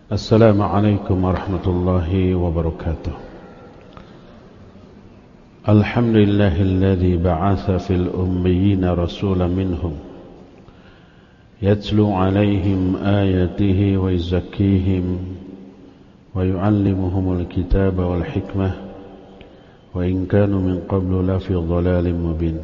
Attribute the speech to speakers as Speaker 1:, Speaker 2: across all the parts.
Speaker 1: السلام عليكم ورحمة الله وبركاته. الحمد لله الذي بعث في الأميين رسولا منهم يتلو عليهم آياته ويزكيهم ويعلمهم الكتاب والحكمة وإن كانوا من قبل لفي ضلال مبين.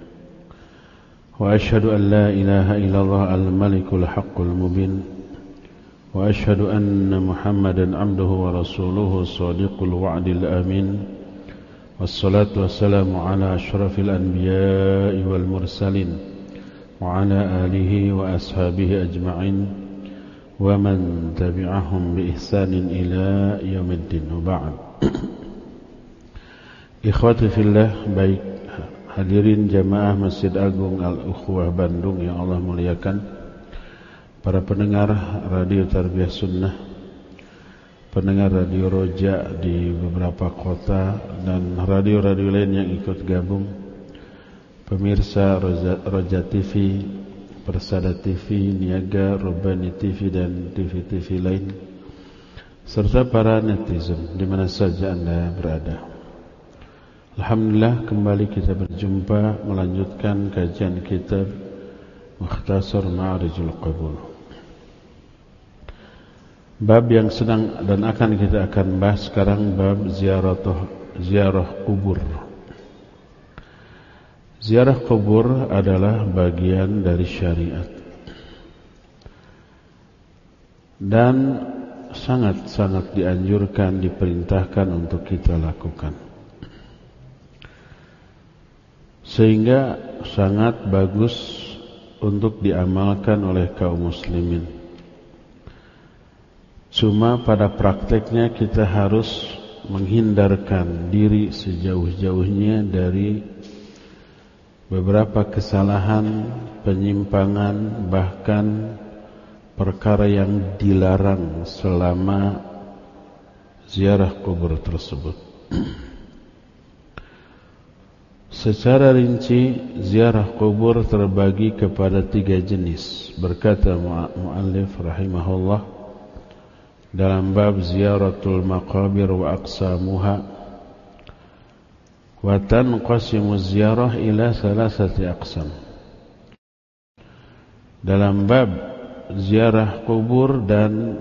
Speaker 1: وأشهد أن لا إله إلا الله الملك الحق المبين، وأشهد أن محمدا عبده ورسوله الصادق الوعد الأمين، والصلاة والسلام على أشرف الأنبياء والمرسلين وعلى آله وأصحابه أجمعين ومن تبعهم بإحسان إلى يوم الدين. وبعد. Ikhwati fillah, baik hadirin jamaah Masjid Agung Al-Ukhwah Bandung yang Allah muliakan, para pendengar Radio Tarbiyah Sunnah, pendengar Radio Roja di beberapa kota, dan radio-radio lain yang ikut gabung, pemirsa Roja TV, Persada TV, Niaga, Robani TV, dan TV-TV lain, serta para netizen di mana saja Anda berada. Alhamdulillah, kembali kita berjumpa melanjutkan kajian kitab Mukhtasar Ma'rijul Qabul. Bab yang sedang dan akan kita bahas sekarang, bab ziarah kubur. Ziarah kubur adalah bagian dari syariat dan sangat-sangat dianjurkan, diperintahkan untuk kita lakukan, sehingga sangat bagus untuk diamalkan oleh kaum muslimin. Cuma pada prakteknya kita harus menghindarkan diri sejauh-jauhnya dari beberapa kesalahan, penyimpangan, bahkan perkara yang dilarang selama ziarah kubur tersebut. Secara rinci, ziarah kubur terbagi kepada 3 jenis. Berkata muallif rahimahullah dalam bab ziyaratul maqabir wa aqsamuha, wa tanqasimu ziyarah ila 3 aqsam. Dalam bab ziarah kubur dan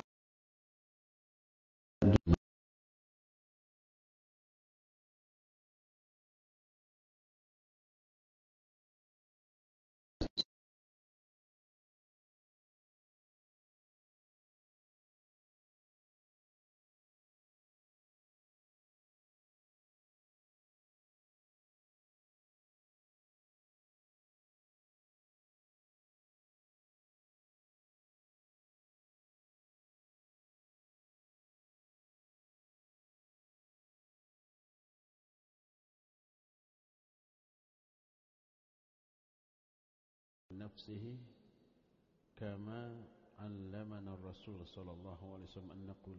Speaker 1: nafsihi kama 'allamana ar-rasul sallallahu alaihi wasallam an naqul.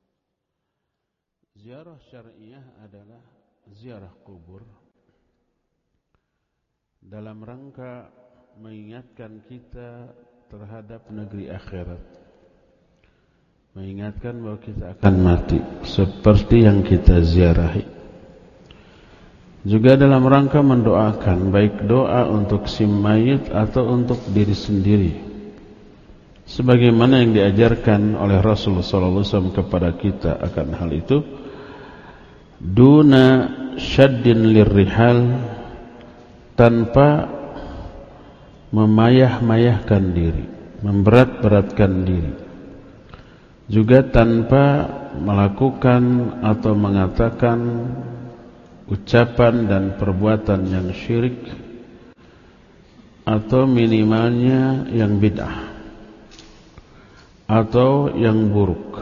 Speaker 1: Ziarah syar'iyah adalah ziarah kubur dalam rangka mengingatkan kita terhadap negeri akhirat, mengingatkan bahwa kita akan mati seperti yang kita ziarahi. Juga dalam rangka mendoakan, baik doa untuk si mayit atau untuk diri sendiri, sebagaimana yang diajarkan oleh Rasulullah SAW kepada kita akan hal itu. Duna syaddin lirrihal, tanpa memayah-mayahkan diri, memberat-beratkan diri, juga tanpa melakukan atau mengatakan ucapan dan perbuatan yang syirik atau minimalnya yang bid'ah atau yang buruk.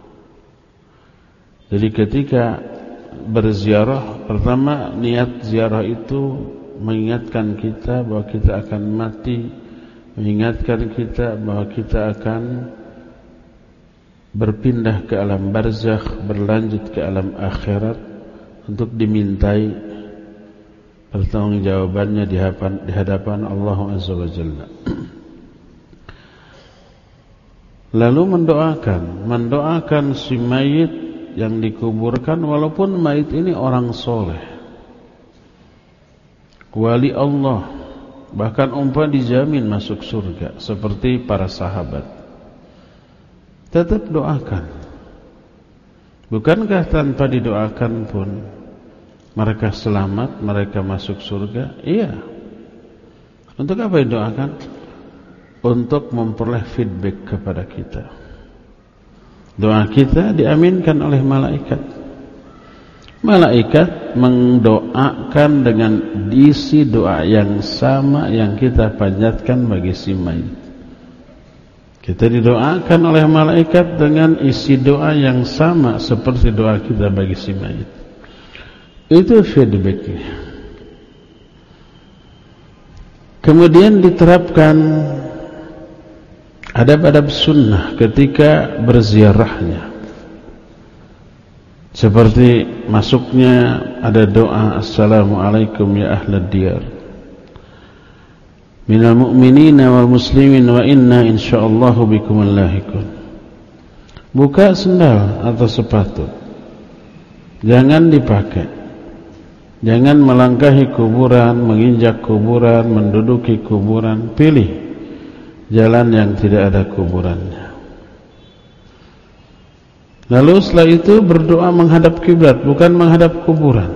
Speaker 1: Jadi ketika berziarah, pertama niat ziarah itu mengingatkan kita bahwa kita akan mati, mengingatkan kita bahwa kita akan berpindah ke alam barzakh, berlanjut ke alam akhirat, untuk dimintai pertanggungjawabannya di hadapan Allah Azza wa Jalla. lalu mendoakan si mayit yang dikuburkan, walaupun mayit ini orang soleh, wali Allah, bahkan umpama dijamin masuk surga seperti para sahabat, tetap doakan. Bukankah tanpa didoakan pun mereka selamat, mereka masuk surga? Iya. Untuk apa didoakan? Untuk memperoleh feedback kepada kita. Doa kita diaminkan oleh malaikat. Malaikat mendoakan dengan isi doa yang sama yang kita panjatkan bagi si mayit. Kita didoakan oleh malaikat dengan isi doa yang sama seperti doa kita bagi si mayit. Itu feedbacknya. Kemudian diterapkan adab-adab sunnah ketika berziarahnya. Seperti masuknya ada doa, Assalamualaikum ya ahlad diyar, minal mu'minina wal muslimin wa inna insyaallahu bikumul lahikun. Buka sendal atau sepatu, jangan dipakai, jangan melangkahi kuburan, menginjak kuburan, menduduki kuburan. Pilih jalan yang tidak ada kuburannya. Lalu setelah itu berdoa menghadap kiblat, bukan menghadap kuburan.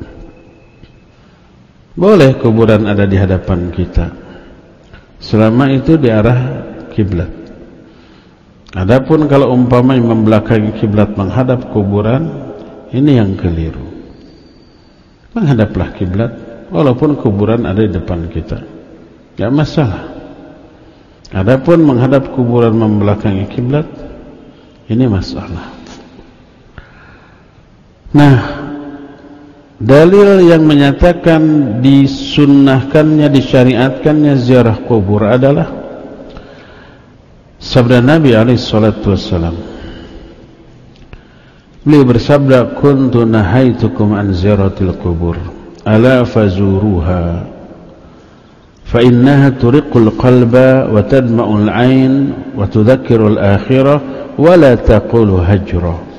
Speaker 1: Boleh kuburan ada di hadapan kita, selama itu di arah kiblat. Adapun kalau umpama membelakangi kiblat menghadap kuburan, ini yang keliru. Menghadaplah kiblat walaupun kuburan ada di depan kita, enggak masalah. Adapun menghadap kuburan membelakangi kiblat, ini masalah. Nah, dalil yang menyatakan disunnahkannya, disyariatkannya ziarah kubur adalah sabda Nabi alaihi salatu wassalam. Beliau bersabda, kuntu nahaitukum an ziyaratil kubur ala fazuruha fa innaha turiqul qalba wa tadma'ul ain wa tudzakkirul akhirah wa la taqulu hajra.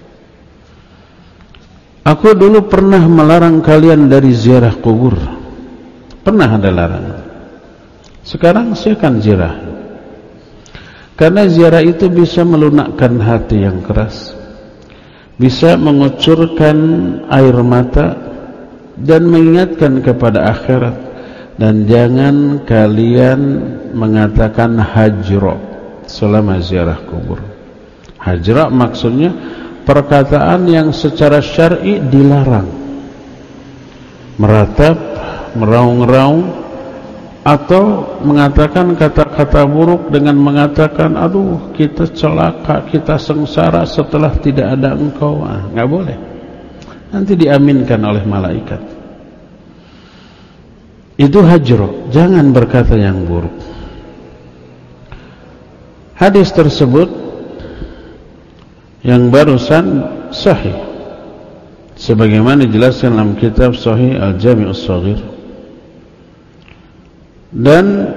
Speaker 1: Aku dulu pernah melarang kalian dari ziarah kubur. Pernah ada larangan. Sekarang saya akan ziarah. Karena ziarah itu bisa melunakkan hati yang keras, bisa mengucurkan air mata dan mengingatkan kepada akhirat. Dan jangan kalian mengatakan hajra selama ziarah kubur. Hajra maksudnya perkataan yang secara syar'i dilarang, meratap, meraung-raung, atau mengatakan kata-kata buruk dengan mengatakan, aduh kita celaka, kita sengsara setelah tidak ada engkau. Nggak boleh, nanti diaminkan oleh malaikat. Itu hajro, jangan berkata yang buruk. Hadis tersebut yang barusan sahih, sebagaimana dijelaskan dalam kitab Sahih Al-Jami' As-Shaghir. Dan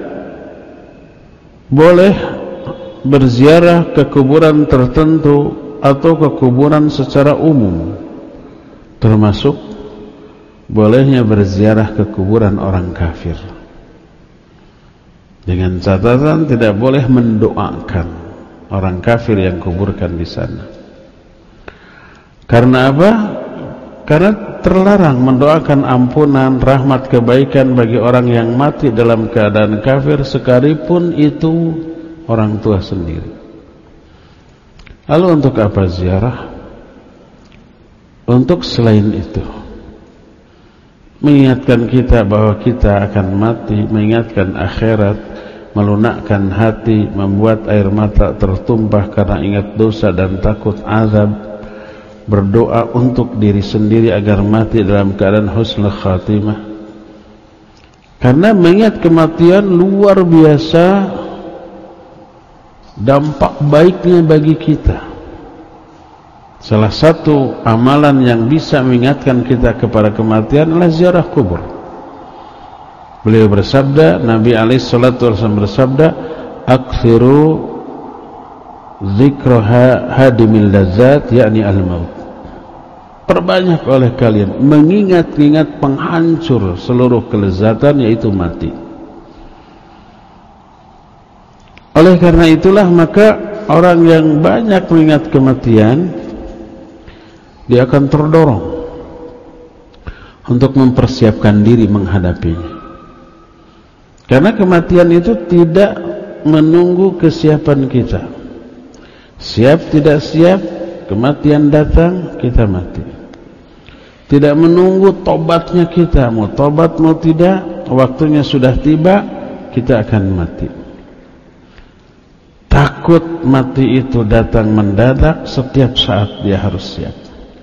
Speaker 1: boleh berziarah ke kuburan tertentu atau ke kuburan secara umum, termasuk bolehnya berziarah ke kuburan orang kafir, dengan catatan tidak boleh mendoakan orang kafir yang kuburkan di sana. Karena apa? Karena terlarang mendoakan ampunan, rahmat, kebaikan bagi orang yang mati dalam keadaan kafir, sekalipun itu orang tua sendiri. Lalu untuk apa ziarah? Untuk selain itu, mengingatkan kita bahwa kita akan mati, mengingatkan akhirat, melunakkan hati, membuat air mata tertumpah karena ingat dosa dan takut azab, berdoa untuk diri sendiri agar mati dalam keadaan husnul khatimah. Karena mengingat kematian luar biasa dampak baiknya bagi kita. Salah satu amalan yang bisa mengingatkan kita kepada kematian adalah ziarah kubur. Beliau bersabda, Nabi alaihi salatu wasallam bersabda, "Aktsiru dzikra hadimil ladzat, yakni al-maut. Perbanyak oleh kalian mengingat-ingat penghancur seluruh kelezatan, yaitu mati. Oleh karena itulah maka orang yang banyak mengingat kematian, dia akan terdorong untuk mempersiapkan diri menghadapinya. Karena kematian itu tidak menunggu kesiapan kita. Siap tidak siap, kematian datang, kita mati. Tidak menunggu tobatnya kita, mau tobat mau tidak, waktunya sudah tiba, kita akan mati. Takut mati itu datang mendadak, setiap saat dia harus siap.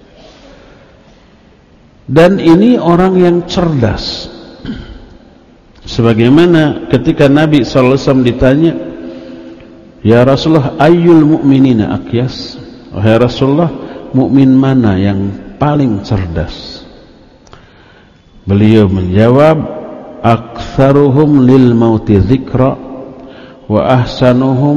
Speaker 1: Dan ini orang yang cerdas. Sebagaimana ketika Nabi SAW ditanya, ya Rasulullah, ayyul mu'minina aqyas? Wahai Rasulullah, mukmin mana yang paling cerdas? Beliau menjawab, aktsaruhum lil mauti dzikra wa ahsanuhum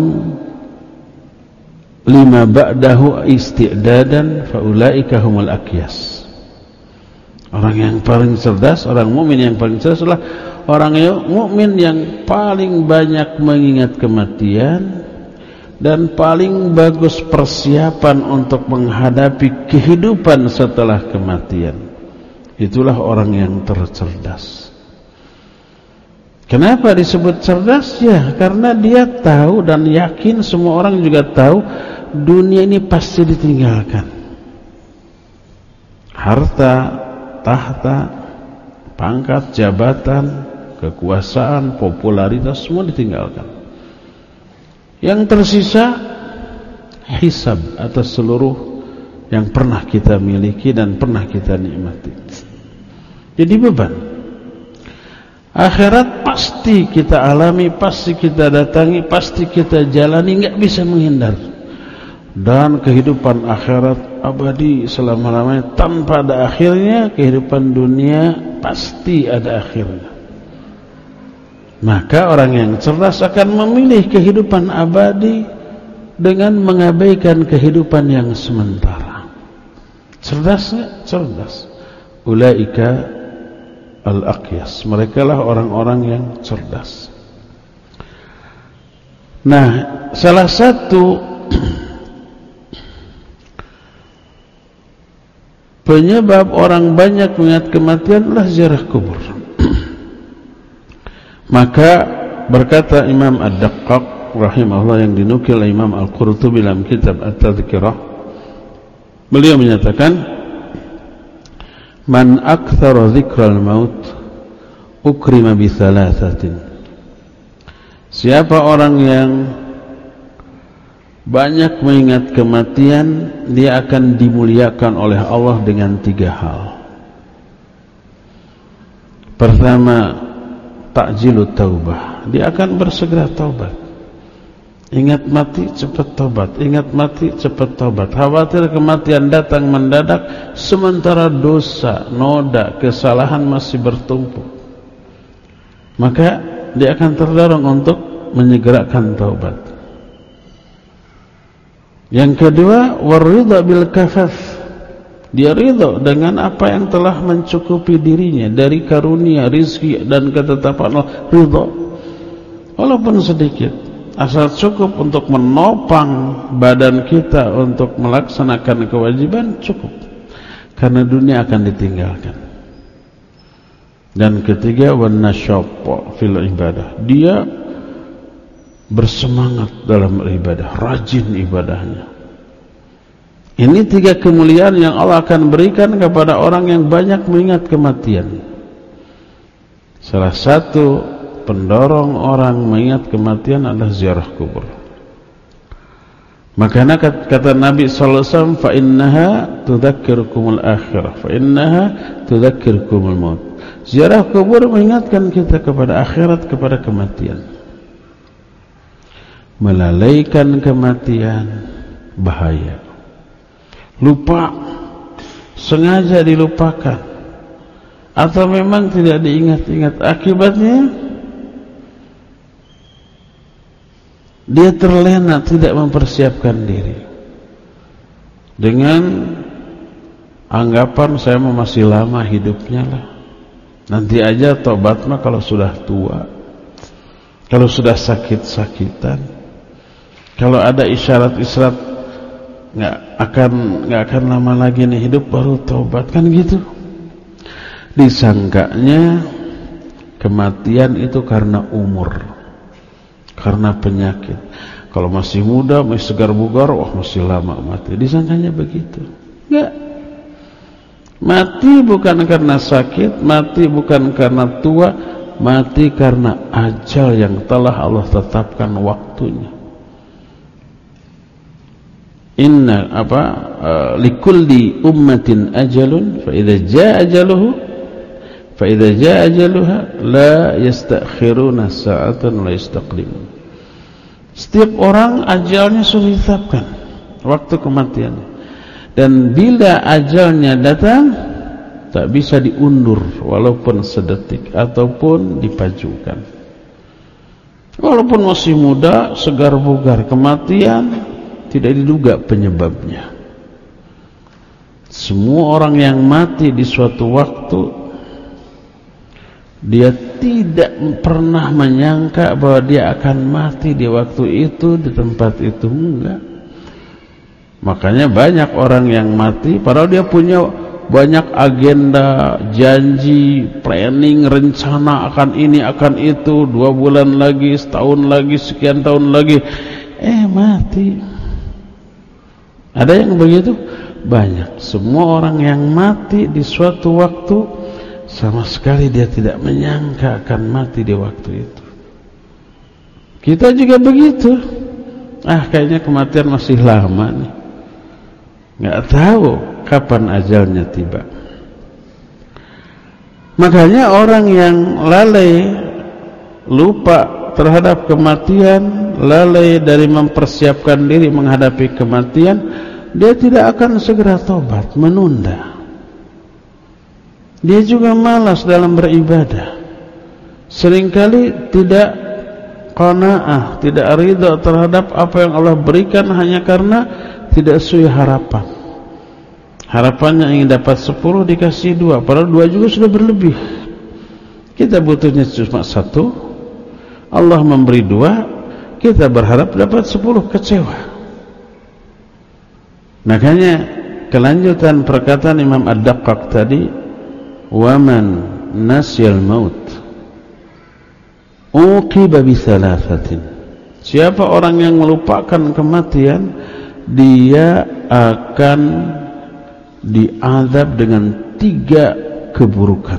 Speaker 1: lima ba'dahu isti'dadan fa ulaika humul aqyas. Orang yang paling cerdas, orang mukmin yang paling cerdas adalah orang mukmin yang paling banyak mengingat kematian dan paling bagus persiapan untuk menghadapi kehidupan setelah kematian. Itulah orang yang tercerdas. Kenapa disebut cerdas? Ya, karena dia tahu dan yakin, semua orang juga tahu, dunia ini pasti ditinggalkan. Harta, tahta, pangkat, jabatan, kekuasaan, popularitas, semua ditinggalkan. Yang tersisa hisab atas seluruh yang pernah kita miliki dan pernah kita nikmati. Jadi beban. Akhirat pasti kita alami, pasti kita datangi, pasti kita jalani, enggak bisa menghindar. Dan kehidupan akhirat abadi selama-lamanya tanpa ada akhirnya. Kehidupan dunia pasti ada akhirnya. Maka orang yang cerdas akan memilih kehidupan abadi dengan mengabaikan kehidupan yang sementara. Cerdas enggak? Cerdas. Ulaika al-aqyas. Mereka lah orang-orang yang cerdas. Nah, salah satu penyebab orang banyak mengingat kematian adalah ziarah kubur. Maka berkata Imam Ad-Daqqaq rahimahullah, yang dinukil oleh Imam Al-Qurtubi dalam kitab At-Tadhkirah, beliau menyatakan, man aktsara dzikral maut ukrima bi thalathatin. Siapa orang yang banyak mengingat kematian, dia akan dimuliakan oleh Allah dengan 3 hal. Pertama, ta'jilut taubah, dia akan bersegera taubat. Ingat mati, cepat taubat. Ingat mati, cepat taubat. Khawatir kematian datang mendadak, sementara dosa, noda, kesalahan masih bertumpuk. Maka dia akan terdorong untuk menyegerakan taubat. Yang kedua, waridha bil kafaf. Dia ridha dengan apa yang telah mencukupi dirinya dari karunia, rizki dan ketetapan Allah. Ridha walaupun sedikit, asal cukup untuk menopang badan kita untuk melaksanakan kewajiban, cukup. Karena dunia akan ditinggalkan. Dan ketiga, wan nasyaq fil ibadah. Dia bersemangat dalam ibadah, rajin ibadahnya. Ini 3 kemuliaan yang Allah akan berikan kepada orang yang banyak mengingat kematian. Salah satu pendorong orang mengingat kematian adalah ziarah kubur. Makanya kata Nabi SAW, fa innaha tudzakkirukumul akhirah, fa innaha tudzakkirukumul maut. Ziarah kubur mengingatkan kita kepada akhirat, kepada kematian. Melalaikan kematian bahaya. Lupa, sengaja dilupakan, atau memang tidak diingat-ingat, akibatnya Dia terlena, tidak mempersiapkan diri dengan anggapan saya masih lama hidupnya lah, nanti aja tobat mah kalau sudah tua, kalau sudah sakit-sakitan, kalau ada isyarat-isyarat nggak akan lama lagi nih hidup baru tobat, kan gitu. Disangkanya kematian itu karena umur, karena penyakit. Kalau masih muda, masih segar bugar, masih lama mati. Disangkanya begitu. Enggak. Mati bukan karena sakit, mati bukan karena tua, mati karena ajal yang telah Allah tetapkan waktunya. Inna likulli ummatin ajalun fa idza jaa ajaluha la yastakhiruna sa'atan la yastaqdimun. Setiap orang ajalnya sudah ditetapkan, waktu kematian. Dan bila ajalnya datang, tak bisa diundur walaupun sedetik ataupun dipajukan. Walaupun masih muda, segar bugar, kematian tidak diduga penyebabnya. Semua orang yang mati di suatu waktu, dia tidak pernah menyangka bahwa dia akan mati di waktu itu, di tempat itu. Enggak. Makanya banyak orang yang mati padahal dia punya banyak agenda, janji, planning, rencana akan ini, akan itu, 2 bulan lagi, setahun lagi, sekian tahun lagi, mati. Ada yang begitu? Banyak. Semua orang yang mati di suatu waktu, sama sekali dia tidak menyangka akan mati di waktu itu. Kita juga begitu. Kayaknya kematian masih lama nih, nggak tahu kapan ajalnya tiba. Makanya orang yang lalai, lupa terhadap kematian, lalai dari mempersiapkan diri menghadapi kematian, dia tidak akan segera tobat, menunda. Dia juga malas dalam beribadah. Seringkali tidak qanaah, tidak ridha terhadap apa yang Allah berikan hanya karena tidak sesuai harapan. Harapannya ingin dapat 10, dikasih 2, padahal 2 juga sudah berlebih. Kita butuhnya cuma 1, Allah memberi 2, kita berharap dapat 10, kecewa. Makanya kelanjutan perkataan Imam Ad-Daqqaq tadi, وَمَنْ نَسْيَ الْمَوْتِ أُوقِبَ بِثَلَاثَةٍ. Siapa orang yang melupakan kematian, dia akan diazab dengan 3 keburukan.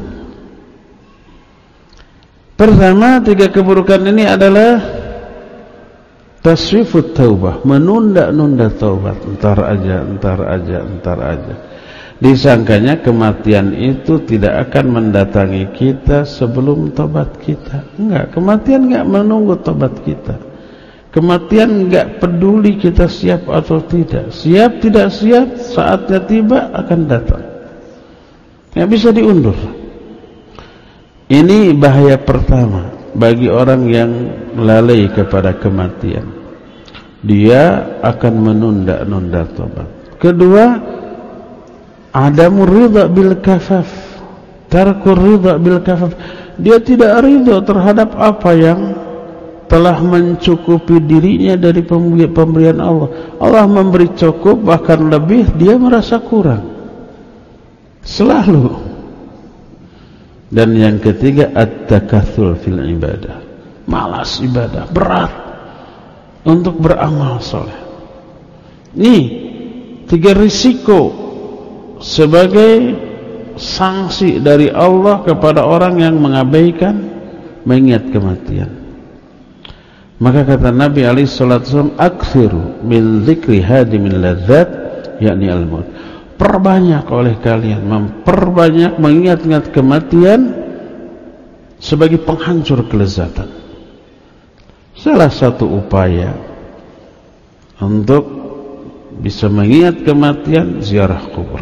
Speaker 1: Pertama, 3 keburukan ini adalah taswifut taubah, menunda-nunda taubat, entar aja. Disangkanya kematian itu tidak akan mendatangi kita sebelum tobat kita. Enggak, kematian enggak menunggu tobat kita. Kematian enggak peduli kita siap atau tidak. Siap tidak siap, saatnya tiba akan datang. Enggak bisa diundur. Ini bahaya pertama bagi orang yang lalai kepada kematian. Dia akan menunda-nunda tobat. Kedua, adamu ridha bil kafaf, tarkur ridha bil kafaf. Dia tidak ridha terhadap apa yang telah mencukupi dirinya dari pemberian Allah. Allah memberi cukup, bahkan lebih, dia merasa kurang selalu. Dan yang ketiga, at-takathul fil ibadah, malas ibadah, berat untuk beramal soleh. Ini 3 risiko sebagai sanksi dari Allah kepada orang yang mengabaikan mengingat kematian. Maka kata Nabi alaihi salatu wasallam, "Aktsiru min dzikri hadimil ladzat," yakni al-maut. Perbanyak oleh kalian, memperbanyak mengingat-ingat kematian sebagai penghancur kelezatan. Salah satu upaya untuk bisa mengingat kematian, ziarah kubur.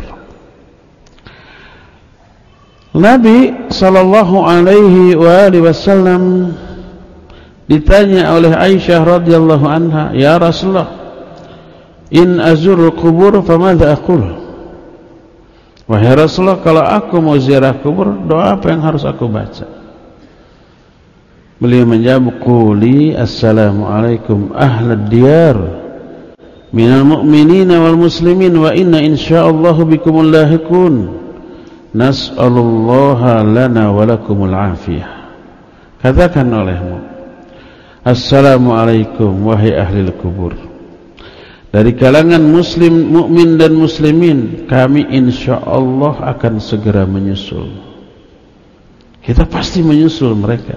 Speaker 1: Nabi sallallahu alaihi wasallam Ditanya oleh Aisyah radhiyallahu anha, "Ya Rasulullah, in azurul kubur famadza aqul?" Wahai Rasulullah, kalau aku mau ziarah kubur, doa apa yang harus aku baca? Beliau menjawab, "Quli assalamualaikum ahlad diyar minal mu'minina wal muslimin wa inna insyaallahu bikumul lahiqun. Nas'alullaha lana wa lakumul afiyah." Katakan olehmu, assalamualaikum wahai ahli kubur, dari kalangan muslim, mukmin dan muslimin, kami insyaallah akan segera menyusul. Kita pasti menyusul mereka.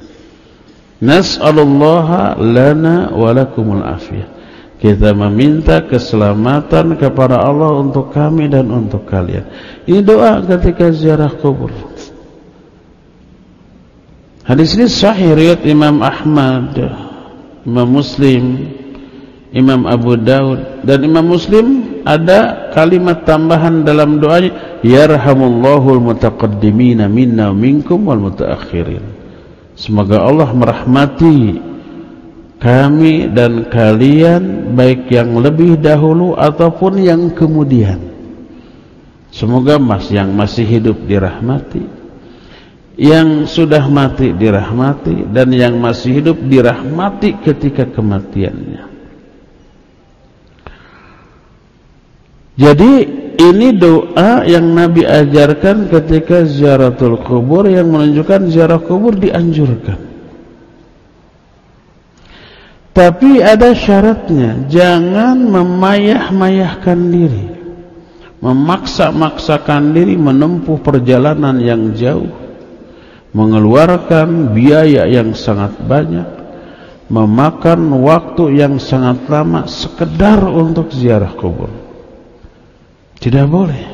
Speaker 1: Nas'alullaha lana wa lakumul afiyah. Kita meminta keselamatan kepada Allah untuk kami dan untuk kalian. Ini doa ketika ziarah kubur. Hadis ini sahih riwayat Imam Ahmad, Imam Muslim, Imam Abu Daud, dan Imam Muslim ada kalimat tambahan dalam doanya, yarhamullahul mutaqaddimina minna minkum wal mutaakhirin. Semoga Allah merahmati kami dan kalian, baik yang lebih dahulu ataupun yang kemudian. Semoga yang masih hidup dirahmati, yang sudah mati dirahmati, dan yang masih hidup dirahmati ketika kematiannya. Jadi ini doa yang Nabi ajarkan ketika ziaratul kubur, yang menunjukkan ziarah kubur dianjurkan. Tapi ada syaratnya, jangan memayah-mayahkan diri, memaksa-maksakan diri menempuh perjalanan yang jauh, mengeluarkan biaya yang sangat banyak, memakan waktu yang sangat lama sekedar untuk ziarah kubur. Tidak boleh.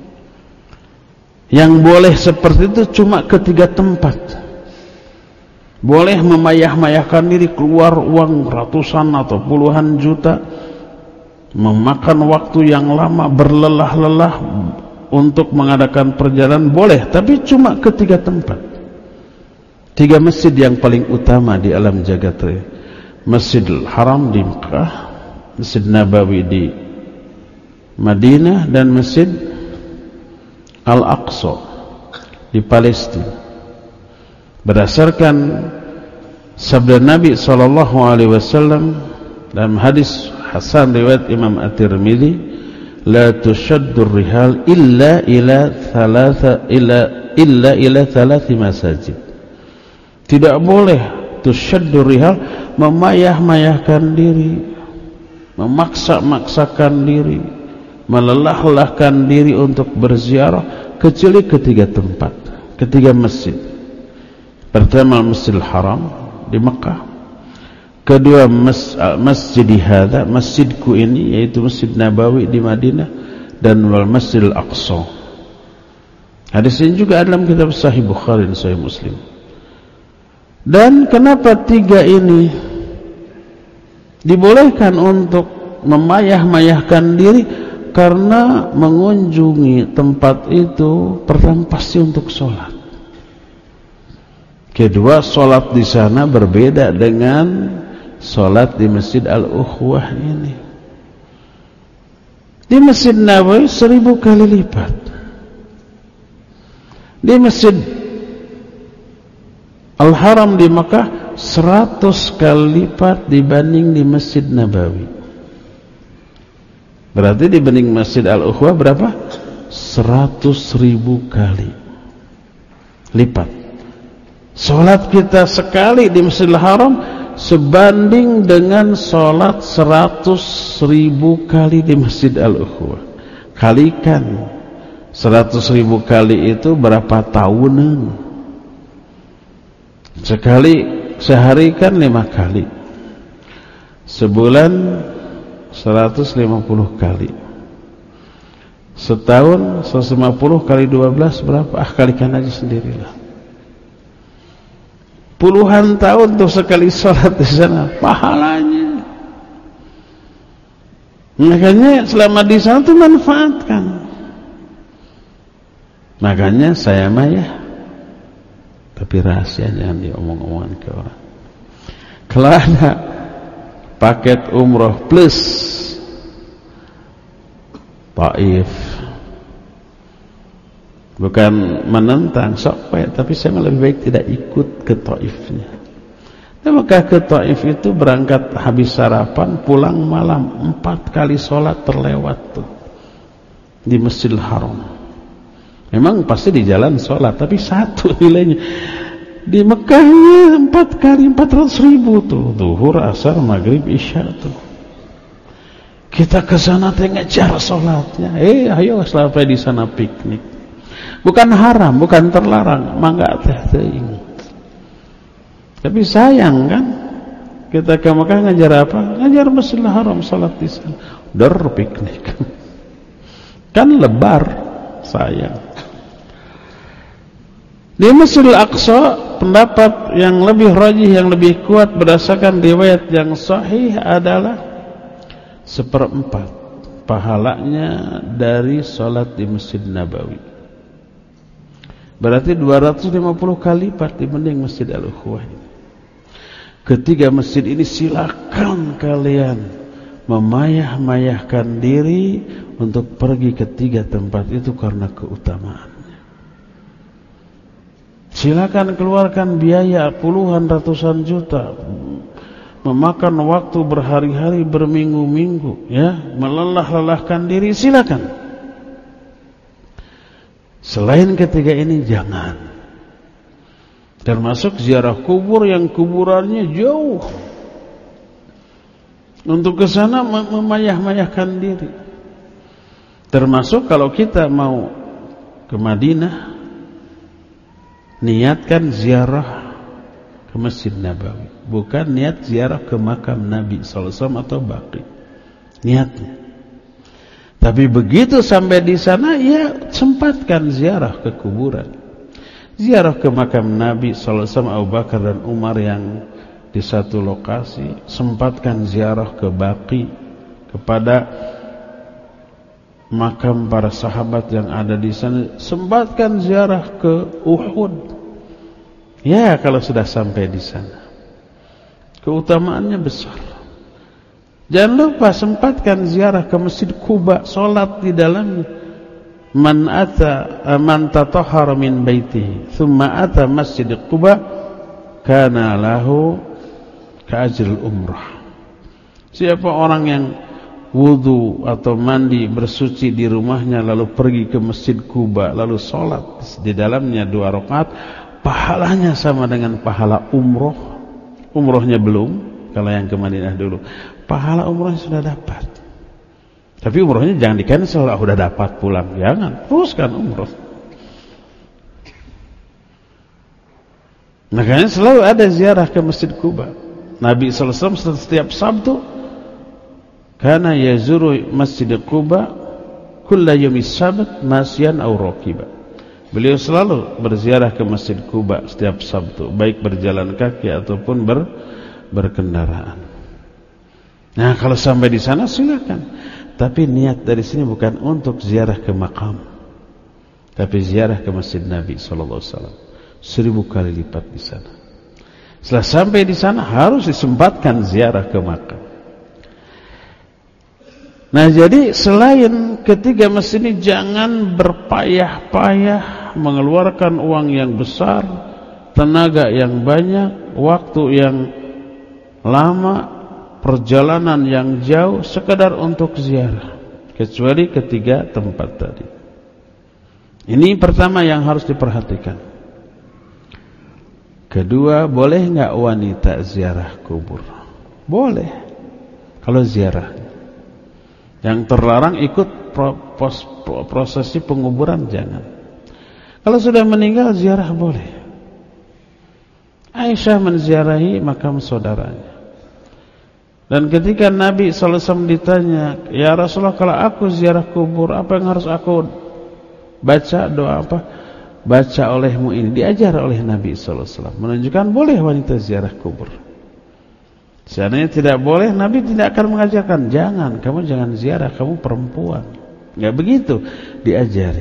Speaker 1: Yang boleh seperti itu cuma ketiga tempat. Boleh memayah-mayahkan diri, keluar uang ratusan atau puluhan juta, memakan waktu yang lama, berlelah-lelah untuk mengadakan perjalanan, boleh, tapi cuma ketiga tempat. 3 masjid yang paling utama di alam jagat: Masjidil Haram di Mekah, Masjid Nabawi di Madinah, dan Masjid Al-Aqsa di Palestina. Berdasarkan sabda Nabi SAW dalam hadis hasan riwayat Imam At-Tirmidzi, la tushaddur rihal illa ila thalathi masajid. Tidak boleh tushaddur rihal, memayah-mayahkan diri, memaksa-maksakan diri, melelah-lelahkan diri untuk berziarah, kecuali ketiga tempat, ketiga masjid. Pertama Masjidil Haram di Mekah, kedua Masjid hadza, masjidku ini, yaitu Masjid Nabawi di Madinah, dan wal Masjidil Aqsa. Hadis ini juga dalam kitab Sahih Bukhari dan Sahih Muslim. Dan kenapa 3 ini dibolehkan untuk memayah-mayahkan diri? Karena mengunjungi tempat itu pertama pasti untuk sholat. Kedua, sholat di sana berbeda dengan sholat di Masjid Al-Ukhwah ini. Di Masjid Nabawi 1000 kali lipat. Di Masjid Al-Haram di Makkah 100 kali lipat dibanding di Masjid Nabawi. Berarti dibanding Masjid Al-Ukhwah berapa? 100.000 kali lipat. Sholat kita sekali di Masjidil Haram sebanding dengan sholat 100.000 kali di Masjid Al-Ukhwah. Kalikan 100.000 kali itu berapa tahunan? Sekali sehari kan 5 kali, sebulan 150 kali, setahun 150 kali 12 berapa? Kalikan aja sendirilah. Puluhan tahun untuk sekali sholat di sana, pahalanya. Makanya selama di sana itu manfaatkan. Makanya saya mah ya, tapi rahasia jangan diomong-omongan ke orang. Kalau ada paket umroh plus Taif, bukan menentang sok tapi saya lebih baik tidak ikut ke Taifnya. Maka ke Taif itu berangkat habis sarapan, pulang malam, 4 kali sholat terlewat tuh di Masjidil Haram. Memang pasti di jalan sholat, tapi satu nilainya. Di Mekah 4 kali 400.000 tuh, zuhur, asar, maghrib, isya tuh. Kita ke sana ngejar sholatnya. Ayo sampai di sana piknik. Bukan haram, bukan terlarang, mangga teh teuing. Tapi sayang kan, kita ke Mekah ngejar apa? Ngejar Masjidil Haram, sholat di sana. Piknik. Kan lebar, sayang. Di Masjidil Aqsa, pendapat yang lebih rajih, yang lebih kuat berdasarkan riwayat yang sahih adalah 1/4 pahalanya dari sholat di Masjid Nabawi. Berarti 250 kali lipat dibanding Masjid Al-Ukhuwah ini. Ketiga masjid ini silakan kalian memayah-mayahkan diri untuk pergi ke 3 tempat itu karena keutamaan. Silakan keluarkan biaya puluhan ratusan juta, memakan waktu berhari-hari, berminggu-minggu, ya, melelah-lelahkan diri, silakan. Selain ketiga ini jangan. Termasuk ziarah kubur yang kuburannya jauh. Untuk ke sana memayah-mayahkan diri. Termasuk kalau kita mau ke Madinah, niatkan ziarah ke Masjid Nabawi, bukan niat ziarah ke makam Nabi SAW atau Baqi. Niatnya. Tapi begitu sampai di sana, ya sempatkan ziarah ke kuburan. Ziarah ke makam Nabi SAW, Abu Bakar dan Umar yang di satu lokasi. Sempatkan ziarah ke Baqi, kepada makam para sahabat yang ada di sana. Sempatkan ziarah ke Uhud. Ya, kalau sudah sampai di sana, keutamaannya besar. Jangan lupa sempatkan ziarah ke Masjid Quba, salat di dalamnya. Man tatahhara min baitihi thumma ata Masjid Quba kana lahu ka'ajril umrah. Siapa orang yang wudu atau mandi bersuci di rumahnya lalu pergi ke Masjid Quba lalu salat di dalamnya 2 rakaat, pahalanya sama dengan pahala umroh. Umrohnya belum, kalau yang ke Madinah dulu. Pahala umrohnya sudah dapat. Tapi umrohnya jangan di-cancel, sudah dapat pulang. Jangan, teruskan umroh. Makanya selalu ada ziarah ke Masjid Quba. Nabi SAW setiap Sabtu kana yazuru Masjid Quba kulla yaumi sabt masyan aw raqiba. Beliau selalu berziarah ke Masjid Quba setiap Sabtu, baik berjalan kaki ataupun berkendaraan. Nah, kalau sampai di sana silakan. Tapi niat dari sini bukan untuk ziarah ke makam, tapi ziarah ke Masjid Nabi sallallahu alaihi wasallam. 1000 kali lipat di sana. Setelah sampai di sana harus disempatkan ziarah ke makam. Nah, jadi selain ketiga masjid ini jangan berpayah-payah mengeluarkan uang yang besar, tenaga yang banyak, waktu yang lama, perjalanan yang jauh sekadar untuk ziarah, kecuali ketiga tempat tadi. Ini pertama yang harus diperhatikan. Kedua, boleh enggak wanita ziarah kubur? Boleh. Kalau ziarah. Yang terlarang ikut prosesi penguburan jangan. Kalau sudah meninggal ziarah boleh. Aisyah menziarahi makam saudaranya. Dan ketika Nabi SAW ditanya, "Ya Rasulullah, kalau aku ziarah kubur, apa yang harus aku baca? Doa apa? Baca olehmu ini." Diajar oleh Nabi SAW, menunjukkan boleh wanita ziarah kubur. Seandainya tidak boleh, Nabi tidak akan mengajarkan, "Jangan, kamu jangan ziarah, kamu perempuan." Enggak begitu diajari.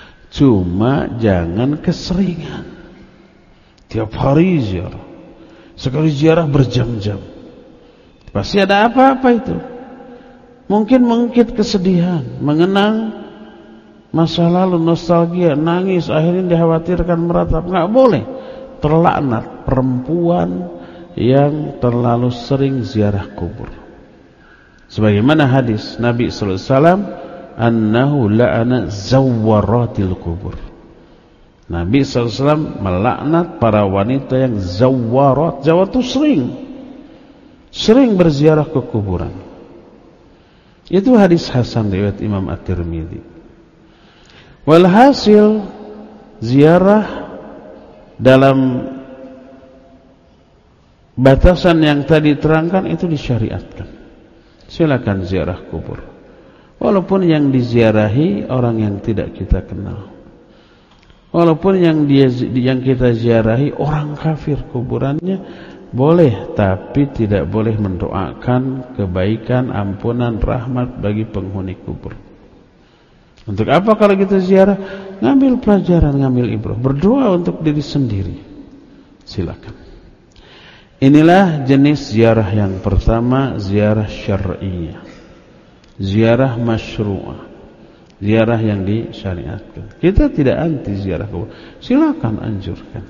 Speaker 1: Cuma jangan keseringan. Tiap hari ziarah. Sekali ziarah berjam-jam. Pasti ada apa-apa itu. Mungkin mengungkit kesedihan, mengenang masa lalu, nostalgia, nangis, akhirnya dikhawatirkan meratap. Enggak boleh. Terlaknat perempuan yang terlalu sering ziarah kubur. Sebagaimana hadis Nabi sallallahu alaihi wasallam, annahu la'ana zawwaratil kubur. Nabi sallallahu alaihi wasallam melaknat para wanita yang zawwarat. Zawwarat itu sering berziarah ke kuburan. Itu hadis hasan riwayat Imam At-Tirmidzi. Walhasil ziarah dalam batasan yang tadi terangkan itu disyariatkan. Silakan ziarah kubur. Walaupun yang diziarahi orang yang tidak kita kenal. Walaupun yang kita ziarahi orang kafir kuburannya, boleh, tapi tidak boleh mendoakan kebaikan, ampunan, rahmat bagi penghuni kubur. Untuk apa kalau kita ziarah? Ngambil pelajaran, ngambil ibrah, berdoa untuk diri sendiri. Silakan. Inilah jenis ziarah yang pertama, ziarah syar'iyyah. Ziarah masyru'ah. Ziarah yang disyariatkan. Kita tidak anti ziarah kubur. Silakan, anjurkan.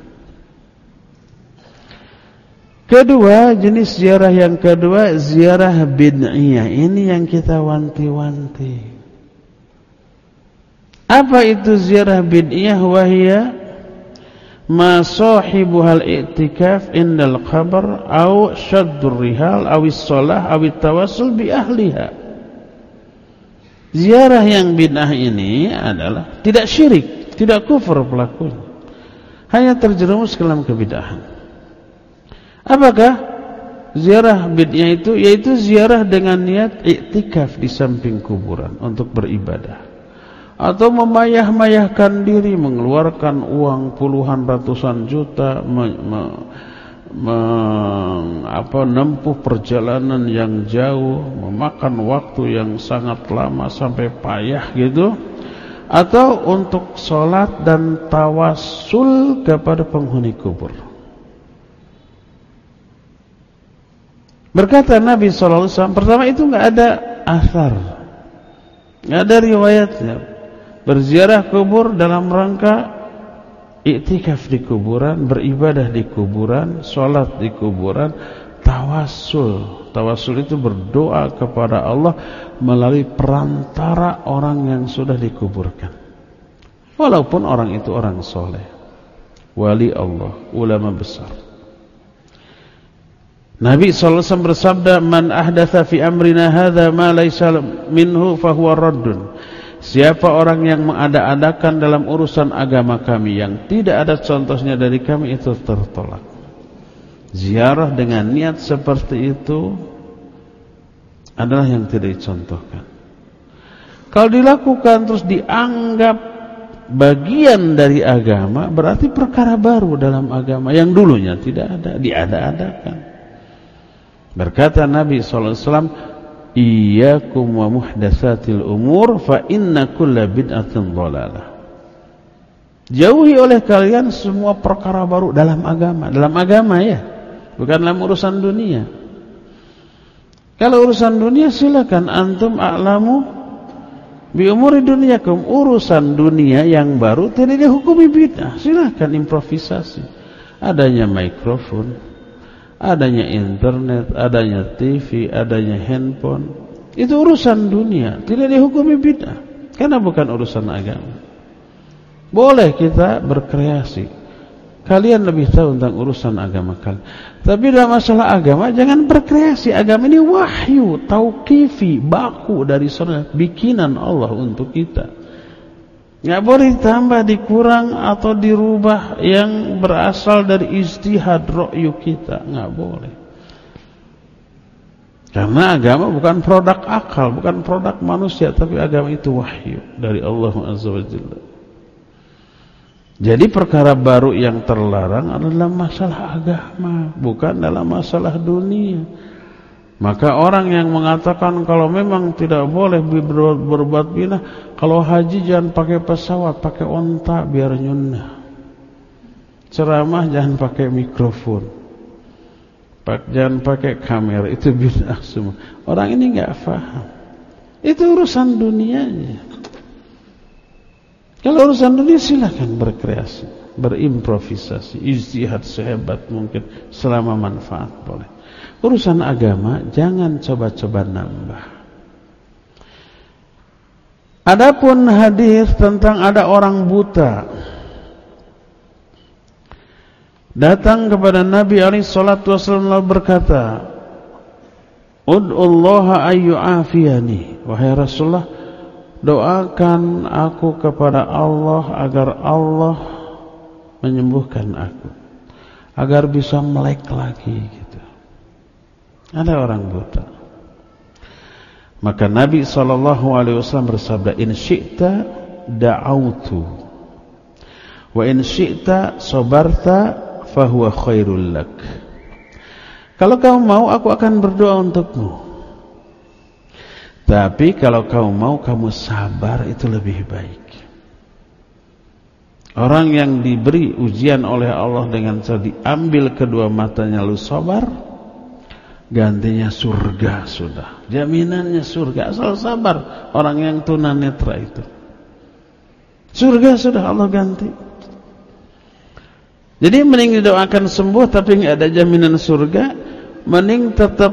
Speaker 1: Kedua, jenis ziarah yang kedua, ziarah bid'iyah. Ini yang kita wanti-wanti. Apa itu ziarah bid'iyah? Wahia ma sahibuhal i'tikaf indal qabr au syaddur rihal awis shalah awit tawassul bi ahliha. Ziarah yang bid'ah ini adalah tidak syirik, tidak kufur pelakunya, hanya terjerumus ke dalam kebid'ahan. Apakah ziarah bid'ah itu? Yaitu ziarah dengan niat i'tikaf di samping kuburan untuk beribadah, atau memayah-mayahkan diri, mengeluarkan uang puluhan ratusan juta, menempuh perjalanan yang jauh, memakan waktu yang sangat lama sampai payah gitu, atau untuk sholat dan tawassul kepada penghuni kubur. Berkata Nabi SAW, pertama itu enggak ada asar, enggak ada riwayatnya. Berziarah kubur dalam rangka iktikaf di kuburan, beribadah di kuburan, sholat di kuburan, tawassul. Tawassul itu berdoa kepada Allah melalui perantara orang yang sudah dikuburkan. Walaupun orang itu orang soleh, wali Allah, ulama besar. Nabi SAW bersabda, man ahdatha fi amrina hadha ma laysa minhu fahuwa raddun. Siapa orang yang mengada-adakan dalam urusan agama kami yang tidak ada contohnya dari kami, itu tertolak. Ziarah dengan niat seperti itu adalah yang tidak dicontohkan. Kalau dilakukan terus dianggap bagian dari agama, berarti perkara baru dalam agama yang dulunya tidak ada, diada-adakan. Berkata Nabi SAW, iyyakum wa muhdatsatil umur fa inna kulla bid'atin dhalalah. Jauhi oleh kalian semua perkara baru dalam agama ya, bukan dalam urusan dunia. Kalau urusan dunia silakan, antum a'lamu bi umuri dunyakum. Urusan dunia yang baru tidak dihukumi bid'ah, silakan improvisasi. Adanya mikrofon, adanya internet, adanya TV, adanya handphone, itu urusan dunia, tidak dihukumi bid'ah, karena bukan urusan agama. Boleh kita berkreasi, kalian lebih tahu tentang urusan agama kalian. Tapi dalam masalah agama jangan berkreasi. Agama ini wahyu, tauqifi, baku dari sana, bikinan Allah untuk kita. Nggak boleh ditambah, dikurang atau dirubah yang berasal dari ijtihad ra'yu kita. Nggak boleh. Karena agama bukan produk akal, bukan produk manusia, tapi agama itu wahyu dari Allah Azza wa Jalla. Jadi perkara baru yang terlarang adalah masalah agama, bukan dalam masalah dunia. Maka orang yang mengatakan kalau memang tidak boleh berbuat bid'ah, kalau haji jangan pakai pesawat, pakai onta biar nyunnah. Ceramah jangan pakai mikrofon. Jangan pakai kamera, itu bid'ah semua. Orang ini enggak paham. Itu urusan dunianya. Kalau urusan dunia silakan berkreasi, berimprovisasi, ijtihad sehebat mungkin selama manfaat boleh. Urusan agama jangan coba-coba nambah. Adapun hadis tentang ada orang buta datang kepada Nabi alaihi salatu wasallam lalu berkata, "Ud'ullaha ayyu'afiyani." Wahai Rasulullah, doakan aku kepada Allah agar Allah menyembuhkan aku, agar bisa melek lagi gitu. Ada orang buta. Maka Nabi SAW bersabda, "In syi'ta da'autu wa in syi'ta sabarta fahuwa khairul lak." Kalau kamu mau, aku akan berdoa untukmu. Tapi kalau kamu mau, kamu sabar, itu lebih baik. Orang yang diberi ujian oleh Allah dengan cara diambil kedua matanya lalu sabar, gantinya surga sudah. Jaminannya surga, asal sabar. Orang yang tunanetra itu, surga sudah Allah ganti. Jadi mending didoakan sembuh tapi nggak ada jaminan surga, mending tetap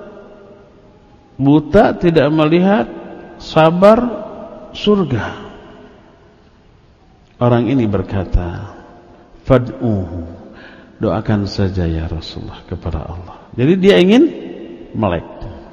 Speaker 1: buta tidak melihat, sabar, surga. Orang ini berkata, "Fad'uhu." Doakan saja ya Rasulullah kepada Allah. Jadi dia ingin melek.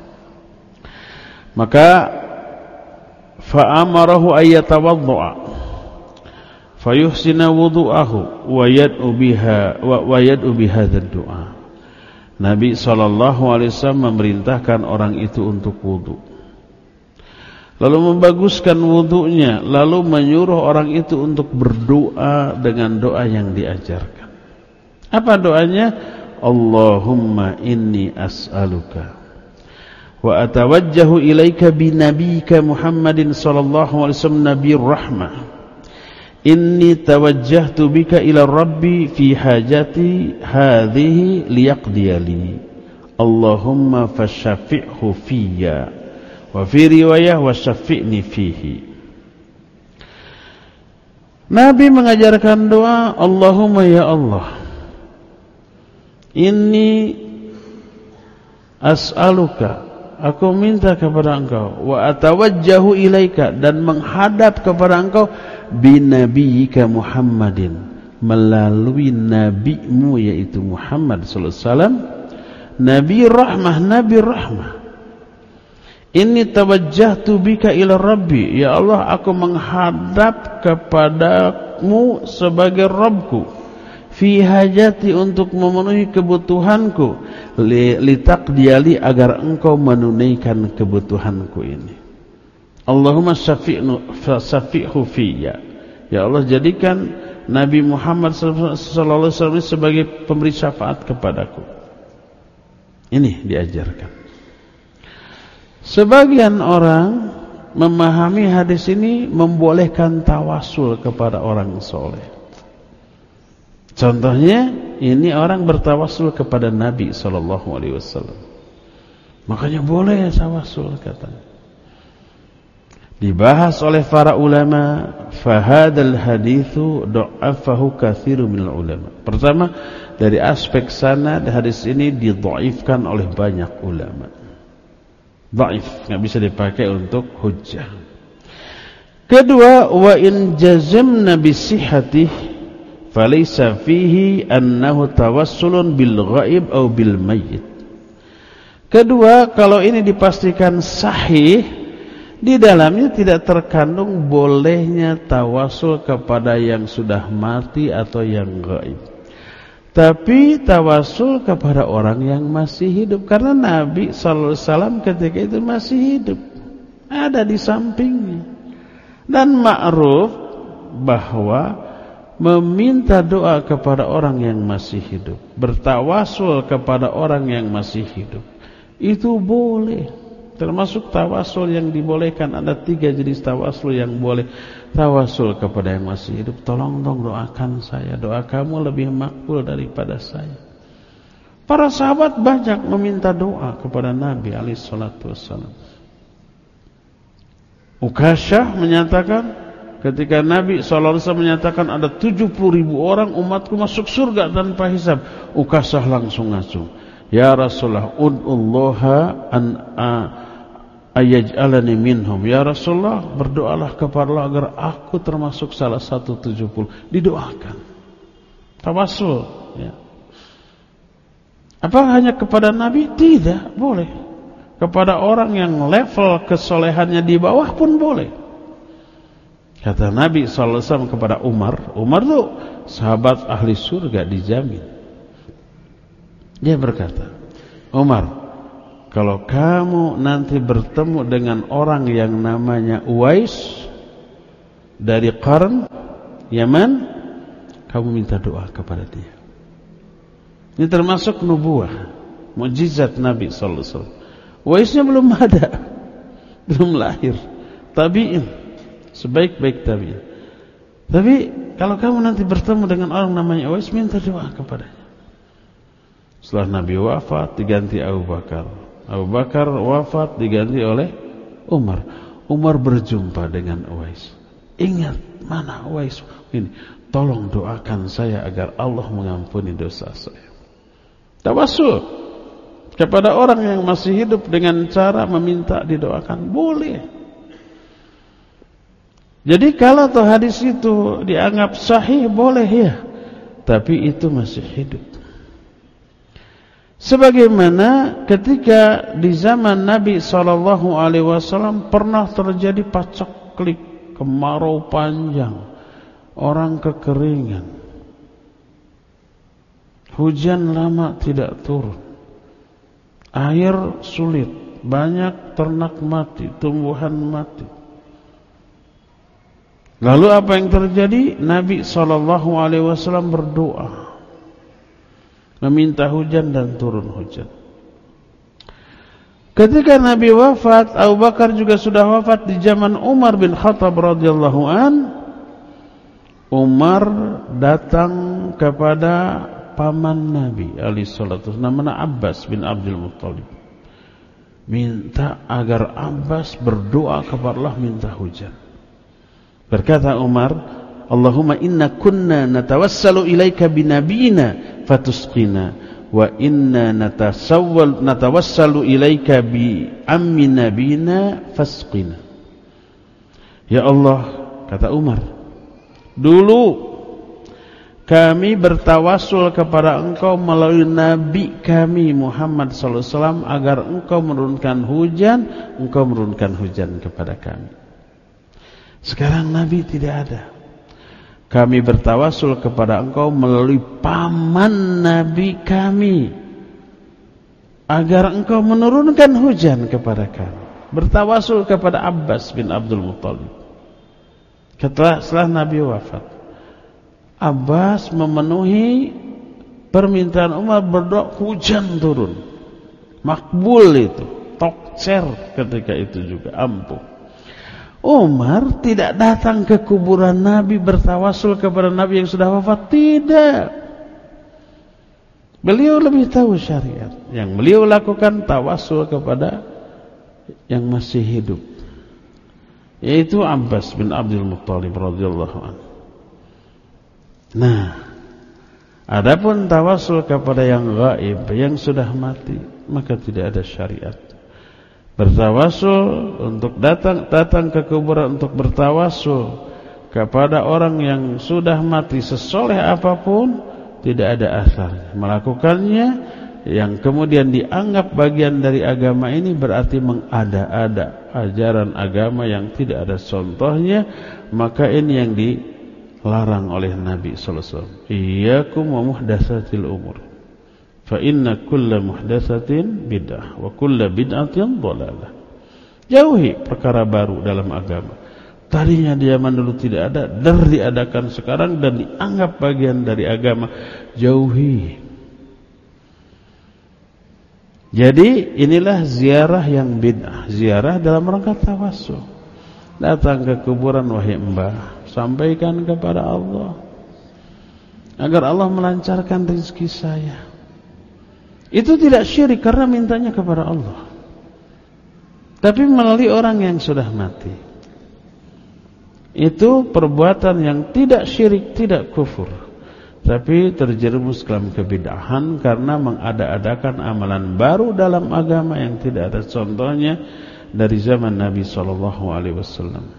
Speaker 1: Maka fa'amarahu ayyatawaddu'a fayuhsina wudu'ahu wa yad'u bihadzal du'a. Nabi SAW memerintahkan orang itu untuk wudu, lalu membaguskan wudunya, lalu menyuruh orang itu untuk berdoa dengan doa yang diajarkan. Apa doanya? Allahumma inni as'aluka wa atawajjahu ilaika binabiyika Muhammadin sallallahu alaihi wasallam nabiyur rahmah. Inni tawajjahtu bika ila Rabbi fi hajati hadhihi liyaqdiyali. Allahumma fasyafi'hu fiyya. Wa fi riwayah wasyafi'ni fihi. Nabi mengajarkan doa, Allahumma ya Allah, inni as'aluka, aku minta kepada engkau, wa atawajjahu ilaika, dan menghadap kepada engkau, binabiyika Muhammadin, melalui nabimu yaitu Muhammad sallallahu alaihi wasallam, nabi rahmah. Inni tawajjahtu bika ila Rabbi, ya Allah, aku menghadap kepadamu sebagai Rabbku, fi hajati, untuk memenuhi kebutuhanku, litaqdiyali, agar engkau menunaikan kebutuhanku ini. Allahumma syafi'hu fiyya, ya Allah, jadikan Nabi Muhammad sallallahu alaihi wasallam sebagai pemberi syafaat kepadaku. Ini diajarkan. Sebagian orang memahami hadis ini membolehkan tawasul kepada orang soleh. Contohnya, ini orang bertawasul kepada Nabi SAW. Makanya boleh tawasul katanya. Dibahas oleh para ulama, fahadal hadithu du'afahu kathiru minal ulama. Pertama, dari aspek sanad hadis ini didhaifkan oleh banyak ulama. Dhaif, enggak bisa dipakai untuk hujjah. Kedua, wa in jazamna bi sihhatihi falaysa fihi annahu tawassulun bil ghaib aw bil mayyit. Kedua, kalau ini dipastikan sahih, di dalamnya tidak terkandung bolehnya tawasul kepada yang sudah mati atau yang gaib, tapi tawasul kepada orang yang masih hidup, karena Nabi sallallahu alaihi wasallam ketika itu masih hidup, ada di sampingnya. Dan ma'ruf bahwa meminta doa kepada orang yang masih hidup, bertawasul kepada orang yang masih hidup, itu boleh. Termasuk tawasul yang dibolehkan, ada 3 jenis tawasul yang boleh. Tawasul kepada yang masih hidup, tolong dong doakan saya, doa kamu lebih makbul daripada saya. Para sahabat banyak meminta doa kepada Nabi alaihi salatu wassalam. Ukasyah menyatakan, ketika Nabi SAW menyatakan ada 70.000 orang umatku masuk surga tanpa hisab, Ukasyah langsung ngasuh, ya Rasulullah, ud'ullaha an ayaj'alani minhum. Ya Rasulullah, berdoalah kepada Allah agar aku termasuk salah satu 70. Didoakan. Tawassul, ya. Apa hanya kepada Nabi? Tidak, boleh. Kepada orang yang level kesolehannya di bawah pun boleh. Kata Nabi SAW kepada Umar, Umar tuh sahabat ahli surga dijamin. Dia berkata, Umar, kalau kamu nanti bertemu dengan orang yang namanya Uwais dari Qarn, Yaman, kamu minta doa kepada dia. Ini termasuk nubuah, mukjizat Nabi sallallahu alaihi wasallam. Uwaisnya belum ada, belum lahir, tabi'in, sebaik-baik tabi'in. Tapi kalau kamu nanti bertemu dengan orang namanya Uwais, minta doa kepadanya. Setelah Nabi wafat, diganti Abu Bakar. Abu Bakar wafat, diganti oleh Umar. Umar berjumpa dengan Uwais. Ingat, mana Uwais? Ini, tolong doakan saya agar Allah mengampuni dosa saya. Tawassul kepada orang yang masih hidup dengan cara meminta didoakan, boleh. Jadi kalau hadis itu dianggap sahih, boleh ya. Tapi itu masih hidup. Sebagaimana ketika di zaman Nabi SAW pernah terjadi paceklik, kemarau panjang, orang kekeringan, hujan lama tidak turun, air sulit, banyak ternak mati, tumbuhan mati. Lalu apa yang terjadi? Nabi SAW berdoa, meminta hujan dan turun hujan. Ketika Nabi wafat, Abu Bakar juga sudah wafat di zaman Umar bin Khattab radhiyallahu an. Umar datang kepada paman Nabi alaihi salatu namanya Abbas bin Abdul Muttalib, minta agar Abbas berdoa kepada Allah minta hujan. Berkata Umar, Allahumma inna kunna natawassalu ilaika binabiyina fatusqina wa inna natawassalu ilaika bi ammi nabiyina fasqina. Ya Allah, kata Umar, dulu kami bertawassul kepada engkau melalui Nabi kami Muhammad SAW agar engkau menurunkan hujan kepada kami. Sekarang Nabi tidak ada. Kami bertawassul kepada engkau melalui paman Nabi kami agar engkau menurunkan hujan kepada kami. Bertawassul kepada Abbas bin Abdul Muttalib. Setelah Nabi wafat, Abbas memenuhi permintaan Umar, berdoa hujan turun. Makbul itu, tokcer ketika itu juga, ampuh. Umar tidak datang ke kuburan Nabi bertawassul kepada Nabi yang sudah wafat, tidak. Beliau lebih tahu syariat. Yang beliau lakukan tawassul kepada yang masih hidup, yaitu Abbas bin Abdul Muttalib radhiyallahu anhu. Nah, adapun tawassul kepada yang gaib, yang sudah mati, maka tidak ada syariat. Bertawassul untuk datang ke kuburan untuk bertawassul kepada orang yang sudah mati sesoleh apapun, tidak ada asalnya. Melakukannya yang kemudian dianggap bagian dari agama ini berarti mengada-ada ajaran agama yang tidak ada contohnya, maka ini yang dilarang oleh Nabi sallallahu alaihi wasallam. Iyyakum wa muhdatsatil umur. Fa inna kulla muhdatsatin bid'ah wa kulla bid'atin dhalalah. Jauhi perkara baru dalam agama. Tadinya di zaman dulu tidak ada, diadakan sekarang dan dianggap bagian dari agama. Jauhi. Jadi inilah ziarah yang bid'ah, ziarah dalam rangka tawassul. Datang ke kuburan, wahai mbah, sampaikan kepada Allah agar Allah melancarkan rezeki saya, Itu tidak syirik karena mintanya kepada Allah, tapi melalui orang yang sudah mati. Itu perbuatan yang tidak syirik, tidak kufur, tapi terjerumus dalam kebid'ahan karena mengada-adakan amalan baru dalam agama yang tidak ada contohnya dari zaman Nabi SAW.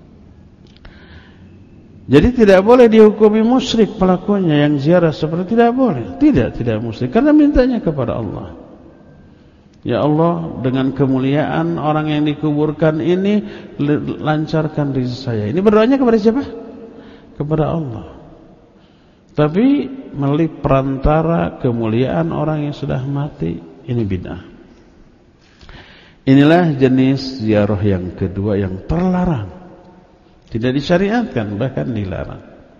Speaker 1: Jadi tidak boleh dihukumi musyrik pelakunya yang ziarah seperti tidak boleh. Tidak musyrik karena mintanya kepada Allah. Ya Allah, dengan kemuliaan orang yang dikuburkan ini, lancarkan rezeki saya. Ini berdoanya kepada siapa? Kepada Allah. Tapi melalui perantara kemuliaan orang yang sudah mati, ini bid'ah. Inilah jenis ziarah yang kedua yang terlarang. Tidak disyariatkan, bahkan dilarang.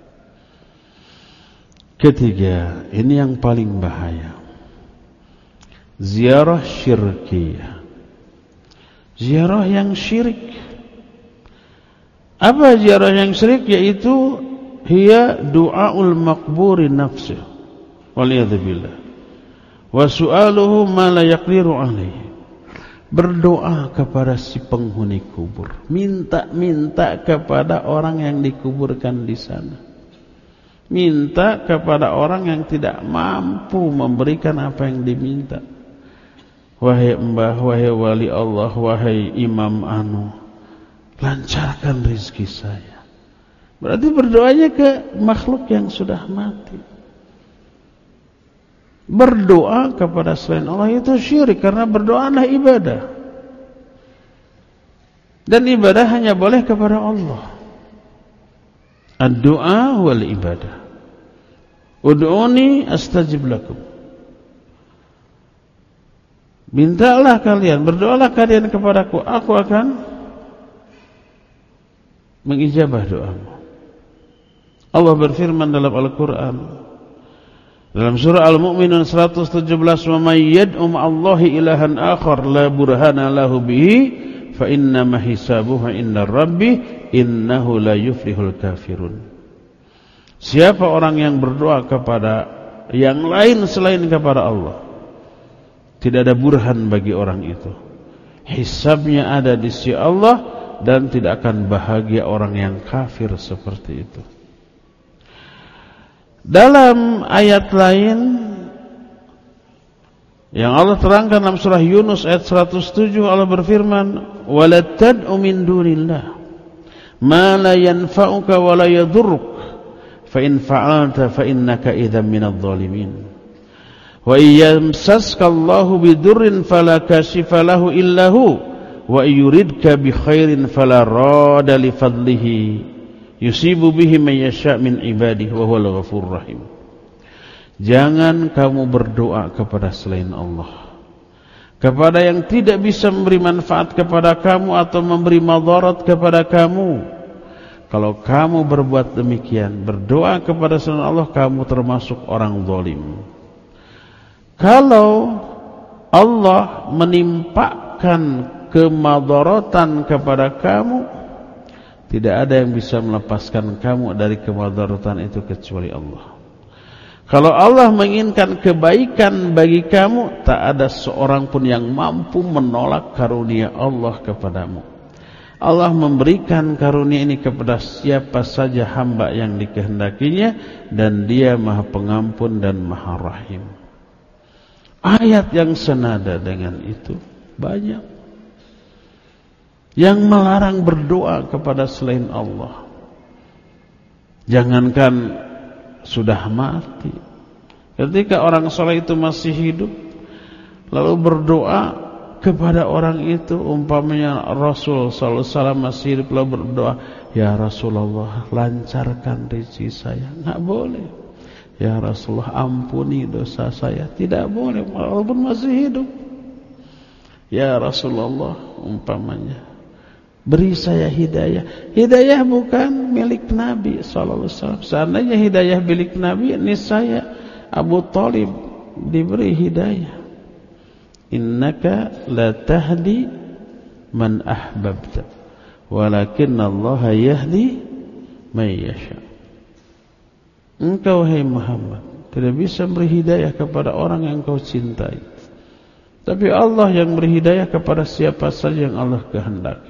Speaker 1: Ketiga, ini yang paling bahaya. Ziarah syirkiyah. Ziarah yang syirik. Apa ziarah yang syirik? Yaitu hiya du'aul maqburi nafsuh. Waliyadzubillah. Wa su'aluhu ma la yaqdiru alaihi. Berdoa kepada si penghuni kubur, minta kepada orang yang dikuburkan di sana, minta kepada orang yang tidak mampu memberikan apa yang diminta. Wahai mbah, wahai wali Allah, wahai imam anu, lancarkan rezeki saya. Berarti berdoanya ke makhluk yang sudah mati. Berdoa kepada selain Allah itu syirik, karena berdoa adalah ibadah. Dan ibadah hanya boleh kepada Allah. Ad-du'a wal ibadah. Ud'uni astajib lakum. Mintalah kalian, berdoalah kalian kepadaku, aku akan mengijabah doamu. Allah berfirman dalam Al-Quran, dalam surah Al-Mu'minun 117, "Wa may yad'u ma'allahi ilahan akhar la burhana lahu bihi fa innama hisabuhu 'inda rabbih innahu la yuflihul kafirun." Siapa orang yang berdoa kepada yang lain selain kepada Allah, tidak ada burhan bagi orang itu. Hisabnya ada di sisi Allah dan tidak akan bahagia orang yang kafir seperti itu. Dalam ayat lain yang Allah terangkan dalam surah Yunus ayat 107, Allah berfirman, "Wala tad'u min dunillah ma la yanfa'uka wa la yadhurruk fa in fa'alta fa innaka idzan minadh dhalimin. Wa iyamsaska Allahu bidurrin fala kashifa lahu illa hu wa yuridka bi khairin fala rada li fadlihi yusibu bihi man yasha' min ibadihi wa huwal ghafurur rahim." Jangan kamu berdoa kepada selain Allah, kepada yang tidak bisa memberi manfaat kepada kamu atau memberi madarat kepada kamu. Kalau kamu berbuat demikian, berdoa kepada selain Allah, kamu termasuk orang zalim. Kalau Allah menimpakan kemadaratan kepada kamu, tidak ada yang bisa melepaskan kamu dari kemadaratan itu kecuali Allah. Kalau Allah menginginkan kebaikan bagi kamu, tak ada seorang pun yang mampu menolak karunia Allah kepadamu. Allah memberikan karunia ini kepada siapa saja hamba yang dikehendakinya, dan Dia Maha Pengampun dan Maha Rahim. Ayat yang senada dengan itu banyak yang melarang berdoa kepada selain Allah. Jangankan sudah mati, ketika orang saleh itu masih hidup lalu berdoa kepada orang itu, umpamanya Rasul sallallahu alaihi wasallam masih hidup lalu berdoa, "Ya Rasulullah, lancarkan rezeki saya." Enggak boleh. "Ya Rasulullah, ampuni dosa saya." Tidak boleh walaupun masih hidup. "Ya Rasulullah," umpamanya, "beri saya hidayah." Hidayah bukan milik Nabi sallallahu alaihi wasallam. Seandainya hidayah milik Nabi, niscaya Abu Thalib diberi hidayah. "Innaka la tahdi man ahbabta, walakinna Allah yahdi man yasha." Engkau, hai Muhammad, tidak bisa beri hidayah kepada orang yang kau cintai. Tapi Allah yang beri hidayah kepada siapa saja yang Allah kehendaki.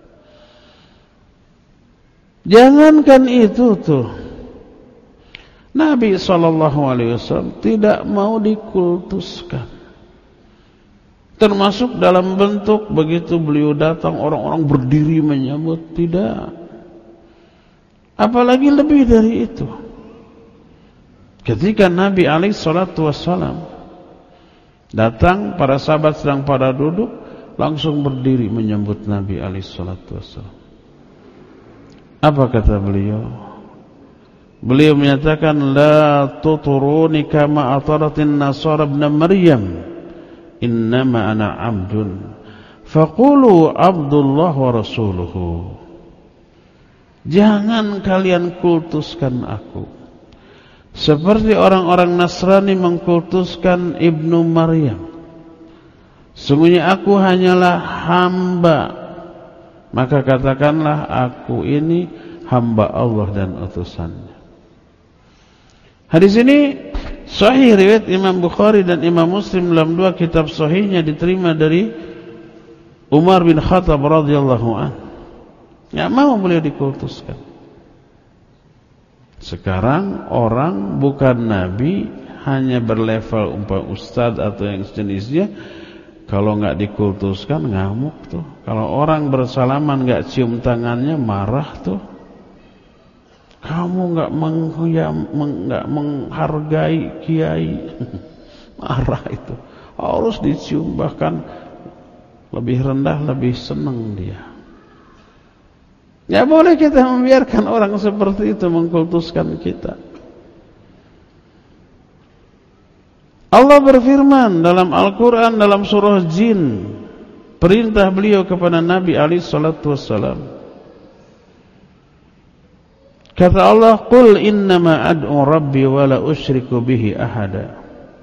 Speaker 1: Jangankan itu tuh, Nabi SAW tidak mau dikultuskan. Termasuk dalam bentuk begitu beliau datang orang-orang berdiri menyambut, tidak. Apalagi lebih dari itu. Ketika Nabi SAW datang, para sahabat sedang pada duduk, langsung berdiri menyambut Nabi SAW. Apa kata beliau? Beliau menyatakan, la tuturuni kama ataratin nasara ibn Maryam, innama ana abdun faqulu abdullah wa rasuluhu. Jangan kalian kultuskan aku seperti orang-orang Nasrani mengkultuskan Ibnu Maryam. Sungguhnya aku hanyalah hamba, maka katakanlah aku ini hamba Allah dan utusannya. Hadis ini sahih riwayat Imam Bukhari dan Imam Muslim dalam dua kitab sahihnya, diterima dari Umar bin Khattab radhiyallahu anhu. Enggak mau beliau dikultuskan. Sekarang orang bukan nabi, hanya berlevel umpama ustaz atau yang sejenisnya, kalau enggak dikultuskan ngamuk tuh. Kalau orang bersalaman enggak cium tangannya marah tuh. Kamu enggak menghargai kiai, marah itu. Harus dicium, bahkan lebih rendah lebih senang dia. Ya boleh kita membiarkan orang seperti itu mengkultuskan kita. Allah berfirman dalam Al-Quran dalam surah Jin, perintah beliau kepada Nabi SAW. Kata Allah, qul innama ad'u rabbi wa la usyriku bihi ahada.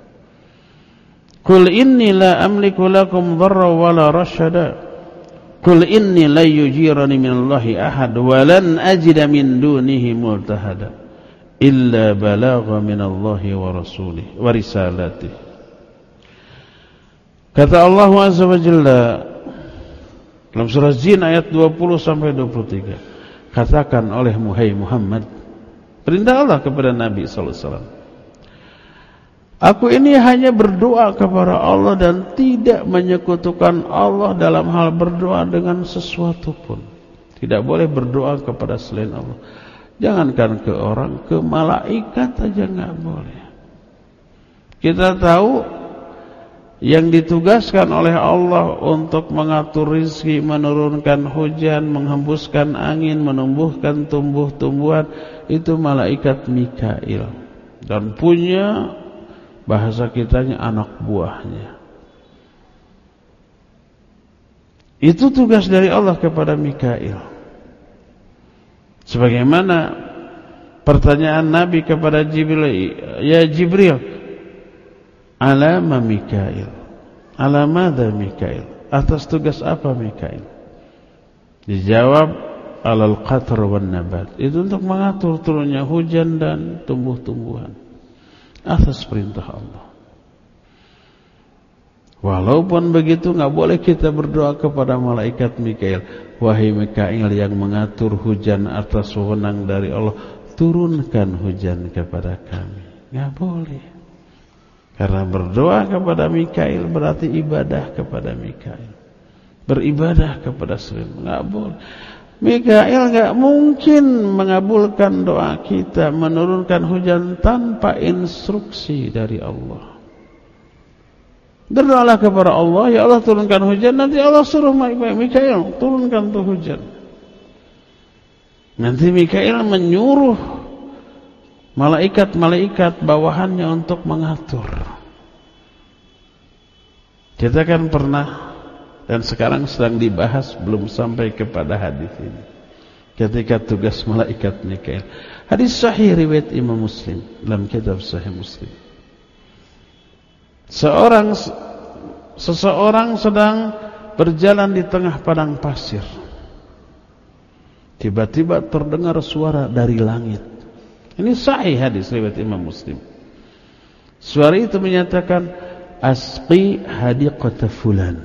Speaker 1: Qul inni la amliku lakum dharra wa la rashada. Qul inni la yujirani minallahi ahad wa lan ajida min dunihi multahada illa balagha minallahi wa rasulih wa risalatih. Kata Allah Azza wa Jalla dalam surah Jin ayat 20 sampai 23. Katakan olehmu hai Muhammad, perintah Allah kepada Nabi SAW, aku ini hanya berdoa kepada Allah dan tidak menyekutukan Allah dalam hal berdoa dengan sesuatu pun. Tidak boleh berdoa kepada selain Allah. Jangankan ke orang, ke malaikat aja nggak boleh. Kita tahu yang ditugaskan oleh Allah untuk mengatur rizki, menurunkan hujan, menghembuskan angin, menumbuhkan tumbuh-tumbuhan, itu malaikat Mikail. Dan punya bahasa kitanya anak buahnya. Itu tugas dari Allah kepada Mikail. Sebagaimana pertanyaan Nabi kepada Jibril, ya Jibril, alama Mikail, alamada Mikail, atas tugas apa Mikail? Dijawab, alal qatr wan nabat, itu untuk mengatur turunnya hujan dan tumbuh-tumbuhan atas perintah Allah. Walaupun begitu enggak boleh kita berdoa kepada malaikat Mikail, wahai Mikail yang mengatur hujan atas wewenang dari Allah, turunkan hujan kepada kami. Enggak boleh. Karena berdoa kepada Mikail berarti ibadah kepada Mikail, beribadah kepada selain. Enggak boleh. Mikail enggak mungkin mengabulkan doa kita menurunkan hujan tanpa instruksi dari Allah. Berdoalah kepada Allah, ya Allah turunkan hujan, nanti Allah suruh Mikail turunkan tuh hujan. Nanti Mikail menyuruh malaikat-malaikat bawahannya untuk mengatur. Kita kan pernah dan sekarang sedang dibahas, belum sampai kepada hadis ini, ketika tugas malaikat Mikail. Hadis sahih riwayat Imam Muslim dalam kitab Sahih Muslim. Seseorang sedang berjalan di tengah padang pasir. Tiba-tiba terdengar suara dari langit. Ini sahih hadis riwayat Imam Muslim. Suara itu menyatakan, asqi hadiqata fulan.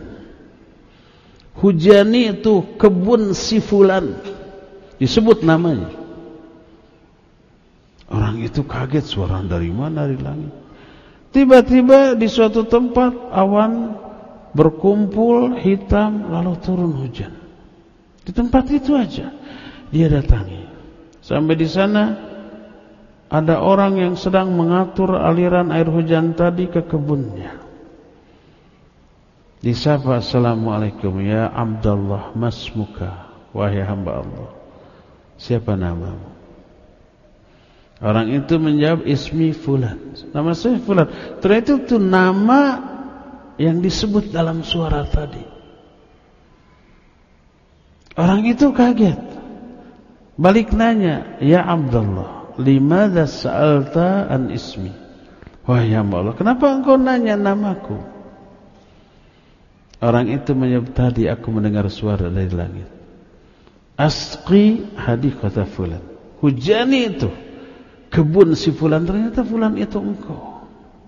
Speaker 1: Hujani itu kebun si fulan. Disebut namanya. Orang itu kaget, suara dari mana, dari langit. Tiba-tiba di suatu tempat awan berkumpul hitam, lalu turun hujan. Di tempat itu aja dia datangi. Sampai di sana ada orang yang sedang mengatur aliran air hujan tadi ke kebunnya. Disapa, assalamualaikum ya Abdullah, masmuka, wahai hamba Allah, siapa namamu? Orang itu menjawab, ismi fulan, nama saya fulan. Ternyata itu nama yang disebut dalam suara tadi. Orang itu kaget, balik nanya, ya Abdullah, limadza sa'alta an ismi? Wahai hamba Allah, kenapa engkau nanya namaku? Orang itu menjawab, tadi aku mendengar suara dari langit, asqi hadiqata fulan, hujani itu kebun si fulan. Ternyata fulan itu engkau.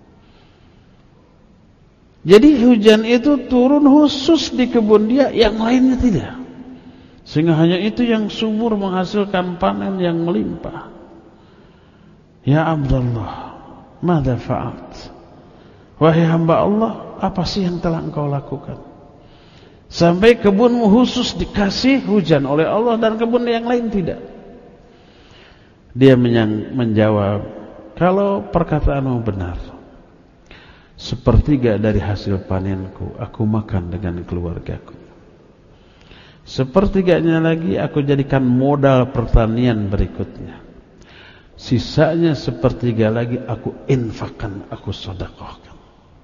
Speaker 1: Jadi hujan itu turun khusus di kebun dia, yang lainnya tidak. Sehingga hanya itu yang subur, menghasilkan panen yang melimpah. Ya Abdullah, madza fa'alt? Wahai hamba Allah, apa sih yang telah engkau lakukan? Sampai kebunmu khusus dikasih hujan oleh Allah dan kebun yang lain tidak. Dia menjawab, kalau perkataanmu benar, sepertiga dari hasil panenku aku makan dengan keluargaku. Sepertiganya lagi aku jadikan modal pertanian berikutnya. Sisanya sepertiga lagi aku infakkan, aku sedekahkan.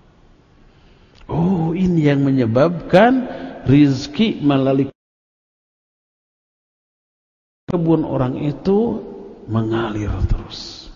Speaker 1: Oh, ini yang menyebabkan rizki melalui kebun orang itu mengalir terus.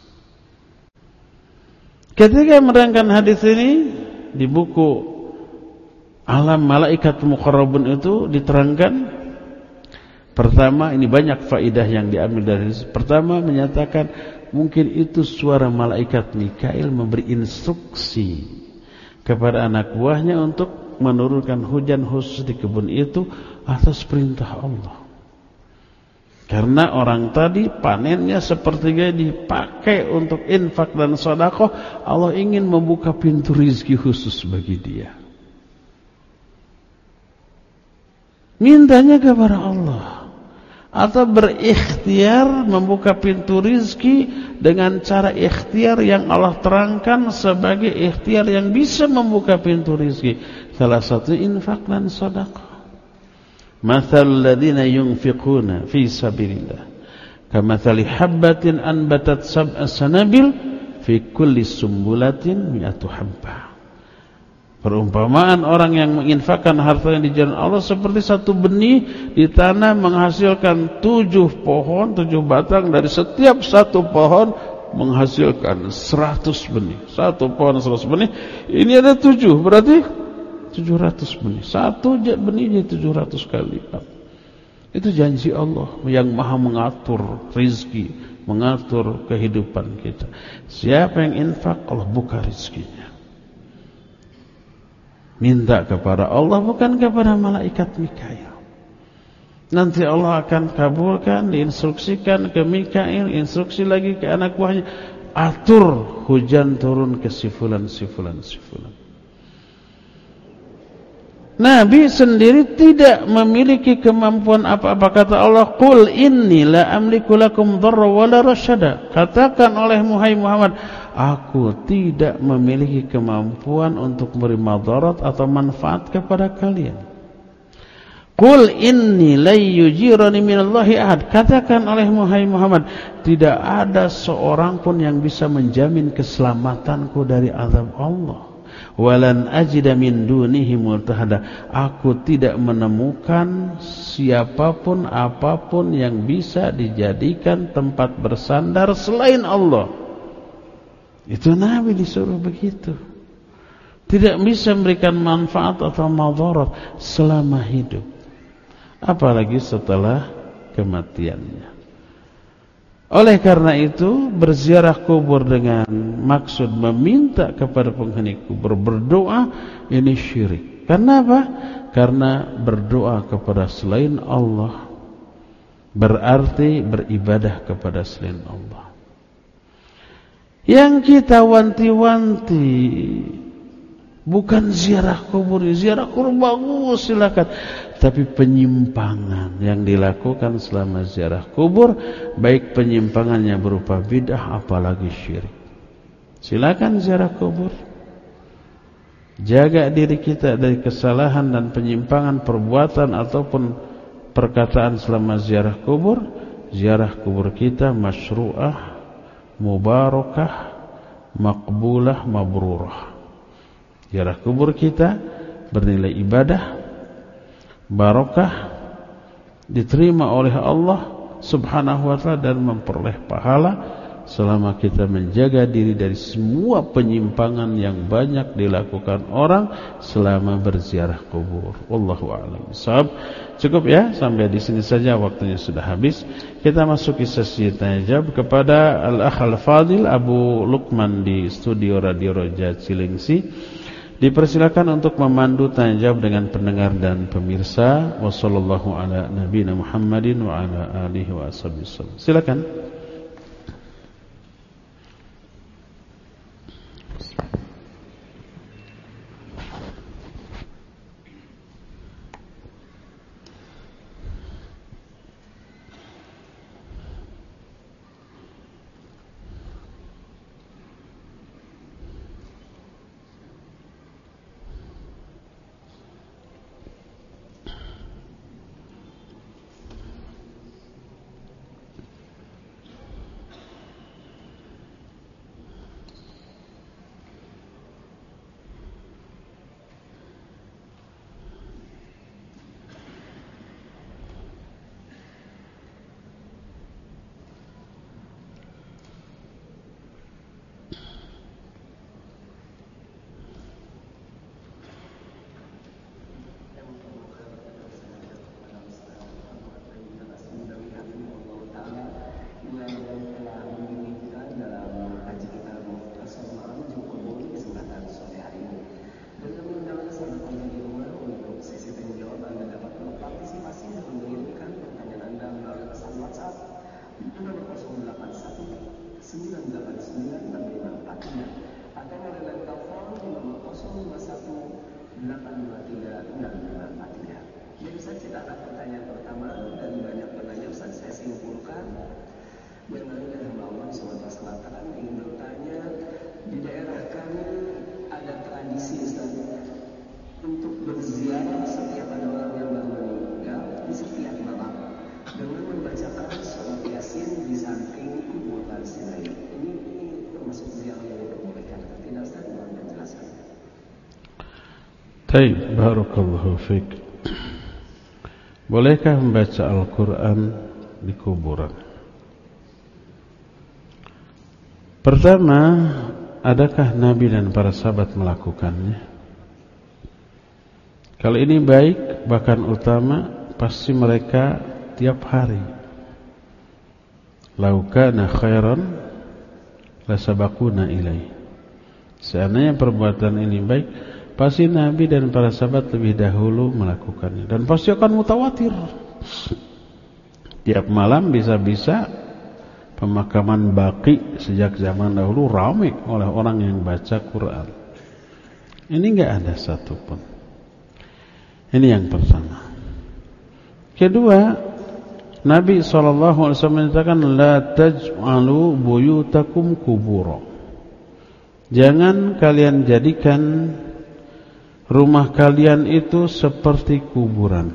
Speaker 1: Ketika menerangkan hadis ini di buku Alam Malaikat Muqarrabun itu diterangkan, pertama, ini banyak faedah yang diambil dari hadis. Pertama, menyatakan mungkin itu suara malaikat Mikail memberi instruksi kepada anak buahnya untuk menurunkan hujan khusus di kebun itu atas perintah Allah. Karena orang tadi panennya sepertiga dipakai untuk infak dan sedekah, Allah ingin membuka pintu rizki khusus bagi dia. Mintanya kepada Allah, atau berikhtiar membuka pintu rizki dengan cara ikhtiar yang Allah terangkan sebagai ikhtiar yang bisa membuka pintu rizki. Salah satu infak dan sedekah. Mathalul ladzina yunfiquna fi sabilillah kamathali habbatin anbatat sab'a sanabil fi kulli sumbulatin mi'atu habbah. Perumpamaan orang yang menginfakkan hartanya di jalan Allah seperti satu benih ditanam menghasilkan 7 pohon, 7 batang, dari setiap satu pohon menghasilkan 100 benih. Satu pohon 100 benih, ini ada 7, berarti 700 benih. Satu benih jadi 700 kali lipat. Itu janji Allah yang maha mengatur rizki, mengatur kehidupan kita. Siapa yang infak, Allah buka rizkinya. Minta kepada Allah, bukan kepada malaikat Mikail. Nanti Allah akan kabulkan, diinstruksikan ke Mikail, instruksi lagi ke anak buahnya, atur hujan turun ke si fulan. Nabi sendiri tidak memiliki kemampuan apa-apa. Kata Allah, qul inni la amliku lakum dharra wala rasyada. Katakan oleh Muhammad, aku tidak memiliki kemampuan untuk memberi madarat atau manfaat kepada kalian. Qul inni la yujirani minallahi ahad. Katakan oleh Muhammad, tidak ada seorang pun yang bisa menjamin keselamatanku dari azab Allah. Walan ajida min dunihi multahada. Aku tidak menemukan siapapun apapun yang bisa dijadikan tempat bersandar selain Allah. Itu Nabi disuruh begitu. Tidak bisa memberikan manfaat atau madarat selama hidup, apalagi setelah kematiannya. Oleh karena itu, berziarah kubur dengan maksud meminta kepada penghuni kubur, berdoa, ini syirik. Karena apa? Karena berdoa kepada selain Allah berarti beribadah kepada selain Allah. Yang kita wanti-wanti bukan ziarah kubur. Ziarah kubur bagus, silakan. Tapi penyimpangan yang dilakukan selama ziarah kubur, baik penyimpangannya berupa bid'ah apalagi syirik. Silakan ziarah kubur. Jaga diri kita dari kesalahan dan penyimpangan perbuatan ataupun perkataan selama ziarah kubur. Ziarah kubur kita masyru'ah, mubarakah, maqbulah, mabrurah. Ziarah kubur kita bernilai ibadah, barakah, diterima oleh Allah Subhanahu wa ta'ala dan memperoleh pahala selama kita menjaga diri dari semua penyimpangan yang banyak dilakukan orang selama berziarah kubur. Wallahu a'lam bishawab. Cukup ya, sampai di sini saja, waktunya sudah habis. Kita masuki sesi tanya jawab kepada Al-Akh Al-Fadil Abu Lukman di studio Radio Roja Cilengsi. Dipersilakan untuk memandu tanya jawab dengan pendengar dan pemirsa. Wassallallahu ala nabiyina Muhammadin wa ala alihi wa ashabihi. Silakan. Baik, barakallahu fiik. Bolehkah membaca Al-Quran di kuburan? Pertama, adakah Nabi dan para sahabat melakukannya? Kalau ini baik, bahkan utama, pasti mereka tiap hari. Lau kana khairan lasabaquna ilaih. Seandainya perbuatan ini baik, pasti Nabi dan para sahabat lebih dahulu melakukannya. Dan pasti akan mutawatir. Tiap malam bisa-bisa pemakaman Baqi sejak zaman dahulu ramai oleh orang yang baca Quran. Ini enggak ada satupun. Ini yang pertama. Kedua, Nabi SAW menyatakan la taj'alu buyutakum kubura. Jangan kalian jadikan rumah kalian itu seperti kuburan.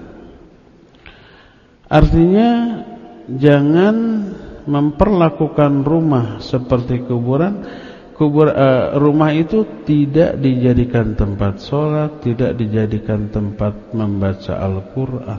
Speaker 1: Artinya jangan memperlakukan rumah seperti kuburan. Rumah itu tidak dijadikan tempat sholat, tidak dijadikan tempat membaca Al-Quran.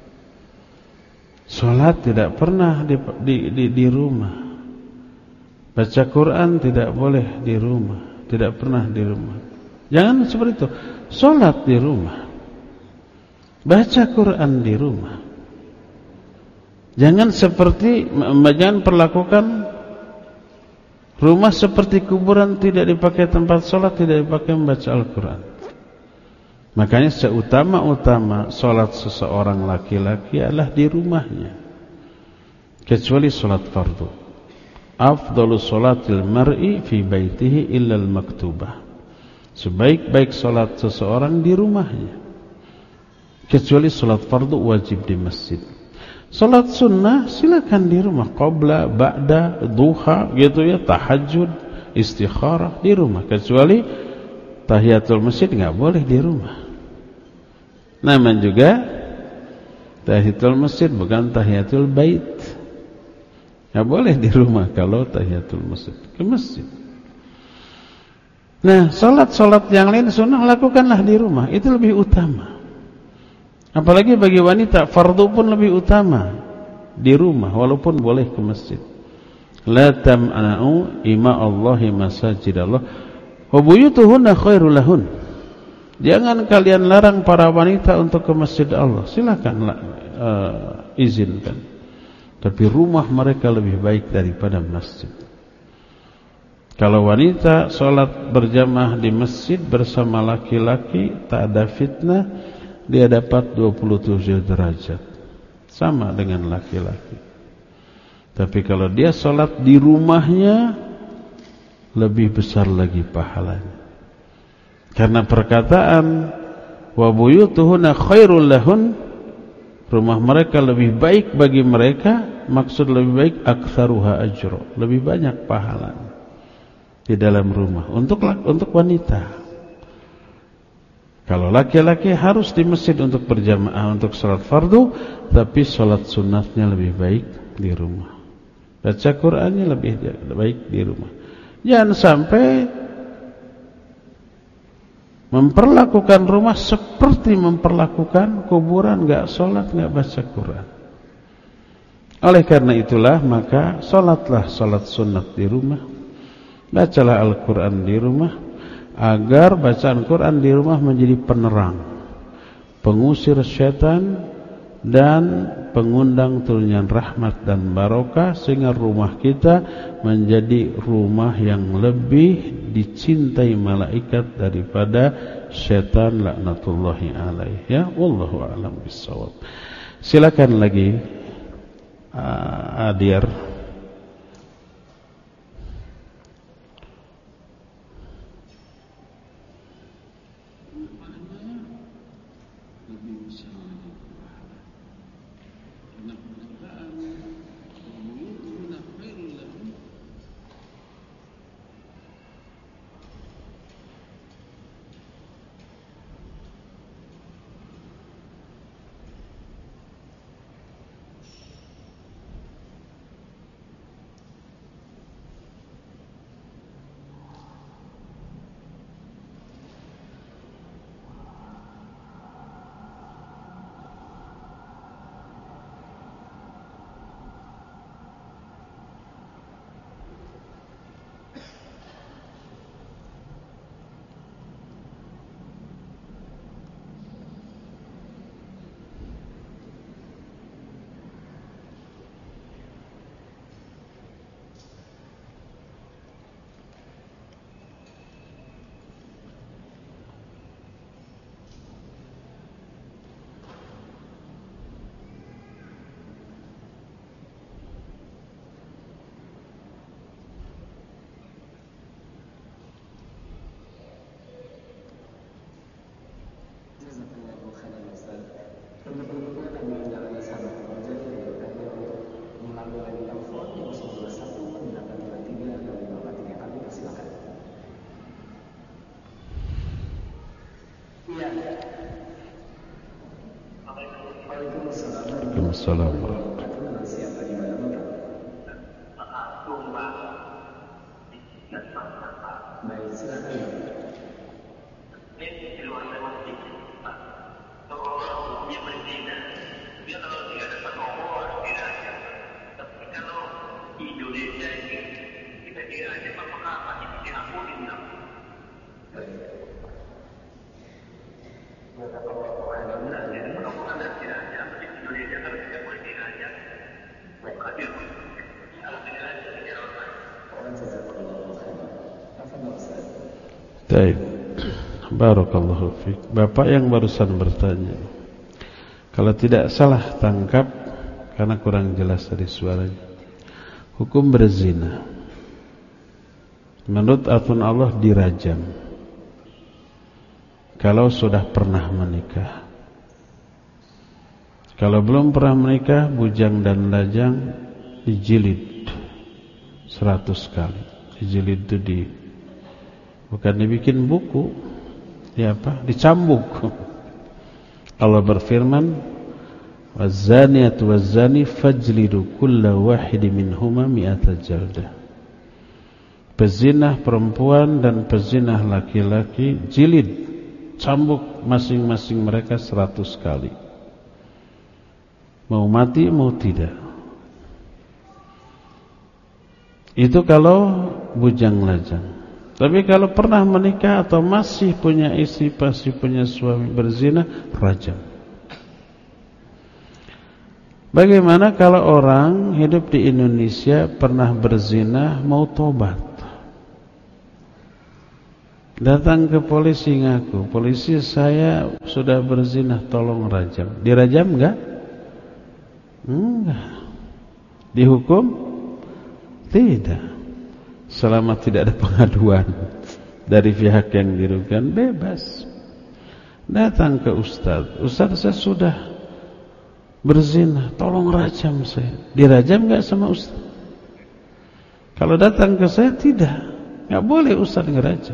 Speaker 1: Sholat tidak pernah di rumah. Baca Quran tidak boleh di rumah, tidak pernah di rumah. Jangan seperti itu. Sholat di rumah, baca Quran di rumah. Jangan perlakukan rumah seperti kuburan, tidak dipakai tempat sholat, tidak dipakai membaca Al-Quran. Makanya seutama-utama sholat seseorang laki-laki adalah di rumahnya, kecuali sholat fardu. Afdalu sholatil mar'i fi baitihi illal maktubah. Sebaik-baik sholat seseorang di rumahnya, kecuali sholat fardu wajib di masjid. Sholat sunnah silakan di rumah, qabla, ba'da, duha gitu ya, tahajud, istikharah di rumah, kecuali tahiyatul masjid nggak boleh di rumah. Namun juga tahiyatul masjid bukan tahiyatul bait. Nggak boleh di rumah kalau tahiyatul masjid, ke masjid. Nah, sholat yang lain sunnah lakukanlah di rumah, itu lebih utama. Apalagi bagi wanita, fardu pun lebih utama di rumah, walaupun boleh ke masjid. La tam'ana'u ima Allahi masajidallah wa buyutuhunna khairul lahun. Jangan kalian larang para wanita untuk ke masjid Allah. Silakan izinkan. Tapi rumah mereka lebih baik daripada masjid. Kalau wanita sholat berjamaah di masjid bersama laki-laki, tak ada fitnah, dia dapat 27 derajat, sama dengan laki-laki. Tapi kalau dia sholat di rumahnya, lebih besar lagi pahalanya. Karena perkataan wa buyutuhunna khairul lahun, rumah mereka lebih baik bagi mereka, maksud lebih baik aktsaruha ajra, lebih banyak pahalanya di dalam rumah untuk wanita. Kalau laki-laki harus di masjid untuk berjamaah untuk sholat fardu, tapi sholat sunatnya lebih baik di rumah. Baca Qur'annya lebih baik di rumah. Jangan sampai memperlakukan rumah seperti memperlakukan kuburan, nggak sholat, nggak baca Qur'an. Oleh karena itulah maka sholatlah sholat sunat di rumah, bacalah Al-Quran di rumah, agar bacaan Quran di rumah menjadi penerang, pengusir syaitan, dan pengundang turunnya rahmat dan barokah, sehingga rumah kita menjadi rumah yang lebih dicintai malaikat daripada syaitan laknatullahi alaih. Ya, wallahu a'lam bissawab. Silakan lagi Adir. Waalaikumsalam. Baik. Barakallahu fiik. Bapak yang barusan bertanya, kalau tidak salah tangkap karena kurang jelas dari suaranya, hukum berzina menurut aturan Allah dirajam kalau sudah pernah menikah. Kalau belum pernah menikah, bujang dan lajang dijilid 100 kali. Dijilid itu bukan dibikin buku, dicambuk. Allah berfirman, "Waz-zaniyatu waz-zani fajlidu kulla wahidin minhuma mi'ata jaldah." Pezinah perempuan dan pezinah laki-laki jilid, cambuk masing-masing mereka 100 kali. Mau mati mau tidak. Itu kalau bujang lajang. Tapi kalau pernah menikah atau masih punya istri, masih punya suami berzina, rajam. Bagaimana kalau orang hidup di Indonesia pernah berzina, mau tobat, datang ke polisi ngaku, polisi saya sudah berzina, tolong rajam. Dirajam enggak? Enggak. Dihukum? Tidak. Selama tidak ada pengaduan dari pihak yang dirugikan, bebas. Datang ke ustaz, ustaz saya sudah berzina, tolong rajam saya. Dirajam enggak sama ustaz? Kalau datang ke saya, tidak. Enggak boleh ustaz ngerajam.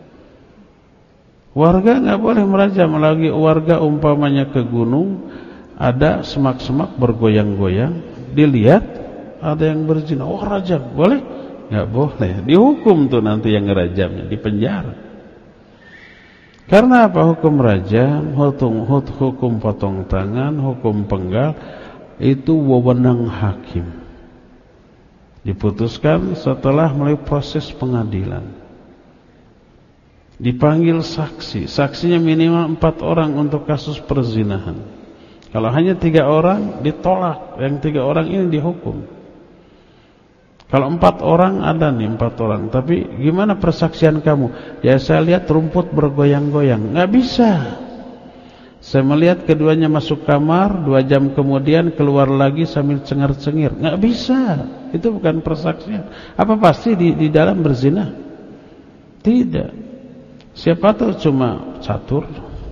Speaker 1: Warga enggak boleh merajam. Lagi warga umpamanya ke gunung, ada semak-semak bergoyang-goyang, dilihat ada yang berzina, oh rajam, boleh? Enggak boleh. Dihukum tuh nanti yang ngerajamnya, dipenjara. Karena apa? Hukum rajam, hukum potong tangan, hukum penggal itu wewenang hakim. Diputuskan setelah melalui proses pengadilan. Dipanggil saksi. Saksinya minimal 4 orang untuk kasus perzinahan. Kalau hanya 3 orang ditolak, yang 3 orang ini dihukum. Kalau 4 orang ada nih 4 orang, tapi gimana persaksian kamu? Ya saya lihat rumput bergoyang-goyang. Nggak bisa. Saya melihat keduanya masuk kamar, 2 jam kemudian keluar lagi sambil cengar-cengir. Nggak bisa. Itu bukan persaksian. Apa pasti di dalam berzina? Tidak. Siapa tahu cuma catur.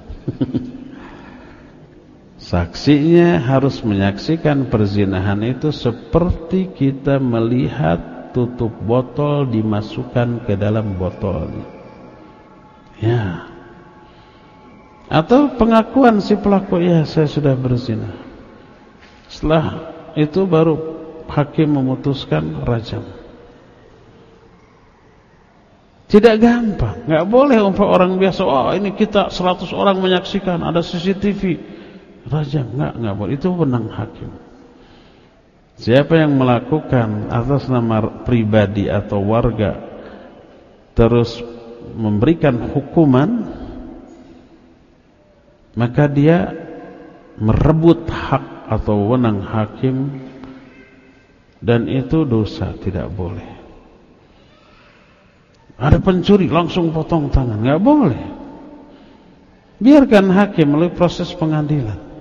Speaker 1: Saksinya harus menyaksikan perzinahan itu seperti kita melihat tutup botol dimasukkan ke dalam botol. Ya. Atau pengakuan si pelaku, ya saya sudah berzina. Setelah itu baru hakim memutuskan rajam. Tidak gampang. Nggak boleh orang biasa, oh ini kita 100 orang menyaksikan, ada CCTV. Rajam, enggak boleh. Itu wewenang hakim. Siapa yang melakukan atas nama pribadi atau warga terus memberikan hukuman, maka dia merebut hak atau wewenang hakim, dan itu dosa, tidak boleh. Ada pencuri langsung potong tangan, enggak boleh. Biarkan hakim melalui proses pengadilan.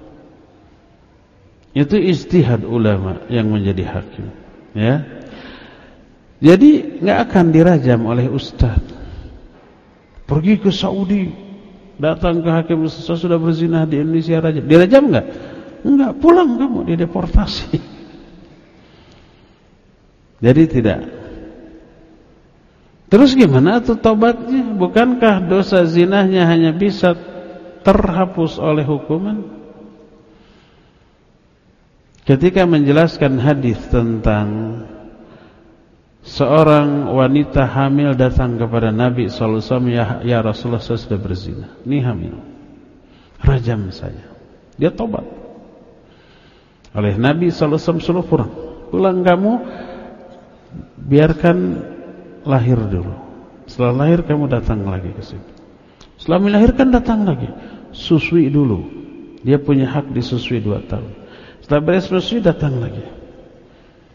Speaker 1: Itu ijtihad ulama yang menjadi hakim, ya. Jadi enggak akan dirajam oleh ustaz. Pergi ke Saudi, datang ke hakim, saya sudah berzina di Indonesia, rajam. Dirajam enggak? Enggak, pulang kamu, dideportasi. Jadi tidak. Terus gimana tuh tobatnya? Bukankah dosa zinahnya hanya bisa terhapus oleh hukuman? Ketika menjelaskan hadis tentang seorang wanita hamil datang kepada Nabi SAW, ya Rasulullah, saya sudah berzina, ini hamil, rajam saya. Dia tobat. Oleh Nabi SAW suruh pulang kamu, biarkan lahir dulu. Setelah lahir kamu datang lagi ke sini. Setelah melahirkan datang lagi, susui dulu. Dia punya hak disusui 2 tahun. Setelah beres susui datang lagi.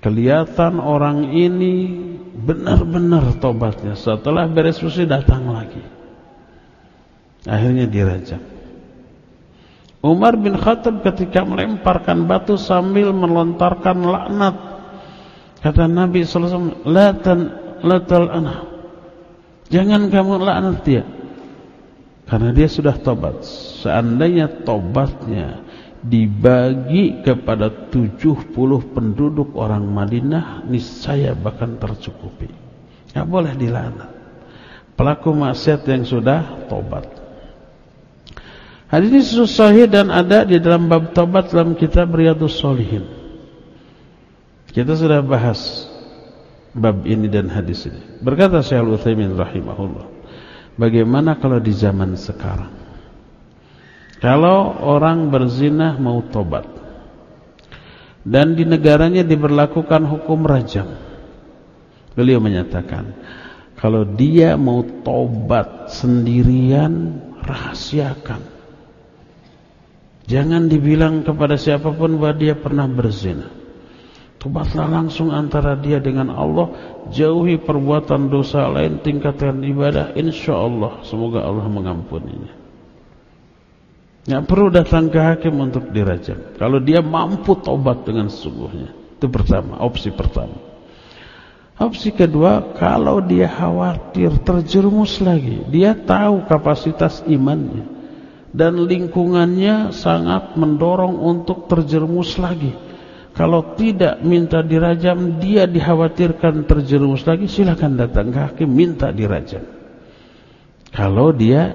Speaker 1: Kelihatan orang ini benar-benar tobatnya. Setelah beres usia datang lagi. Akhirnya dirajam. Umar bin Khattab ketika melemparkan batu sambil melontarkan laknat, kata Nabi SAW, la tal'anah, jangan kamu laknat dia, karena dia sudah tobat. Seandainya tobatnya dibagi kepada 70 penduduk orang Madinah, niscaya bahkan tercukupi. Tidak boleh dilaknat pelaku maksiat yang sudah tobat. Hadis ini sahih dan ada di dalam bab taubat dalam kitab Riyadhus Shalihin. Kita sudah bahas bab ini dan hadis ini. Berkata Syekh Al-Utsaimin rahimahullah, bagaimana kalau di zaman sekarang, kalau orang berzina mau tobat dan di negaranya diberlakukan hukum rajam, beliau menyatakan, kalau dia mau tobat sendirian, rahasiakan. Jangan dibilang kepada siapapun bahwa dia pernah berzina. Tobatlah langsung antara dia dengan Allah. Jauhi perbuatan dosa lain, tingkatkan ibadah. InsyaAllah semoga Allah mengampuninya. Tidak perlu datang ke hakim untuk dirajam. Kalau dia mampu tobat dengan sesungguhnya. Itu pertama, opsi pertama. Opsi kedua, kalau dia khawatir terjerumus lagi, dia tahu kapasitas imannya dan lingkungannya sangat mendorong untuk terjerumus lagi. Kalau tidak minta dirajam, dia dikhawatirkan terjerumus lagi, silakan datang ke hakim minta dirajam. Kalau dia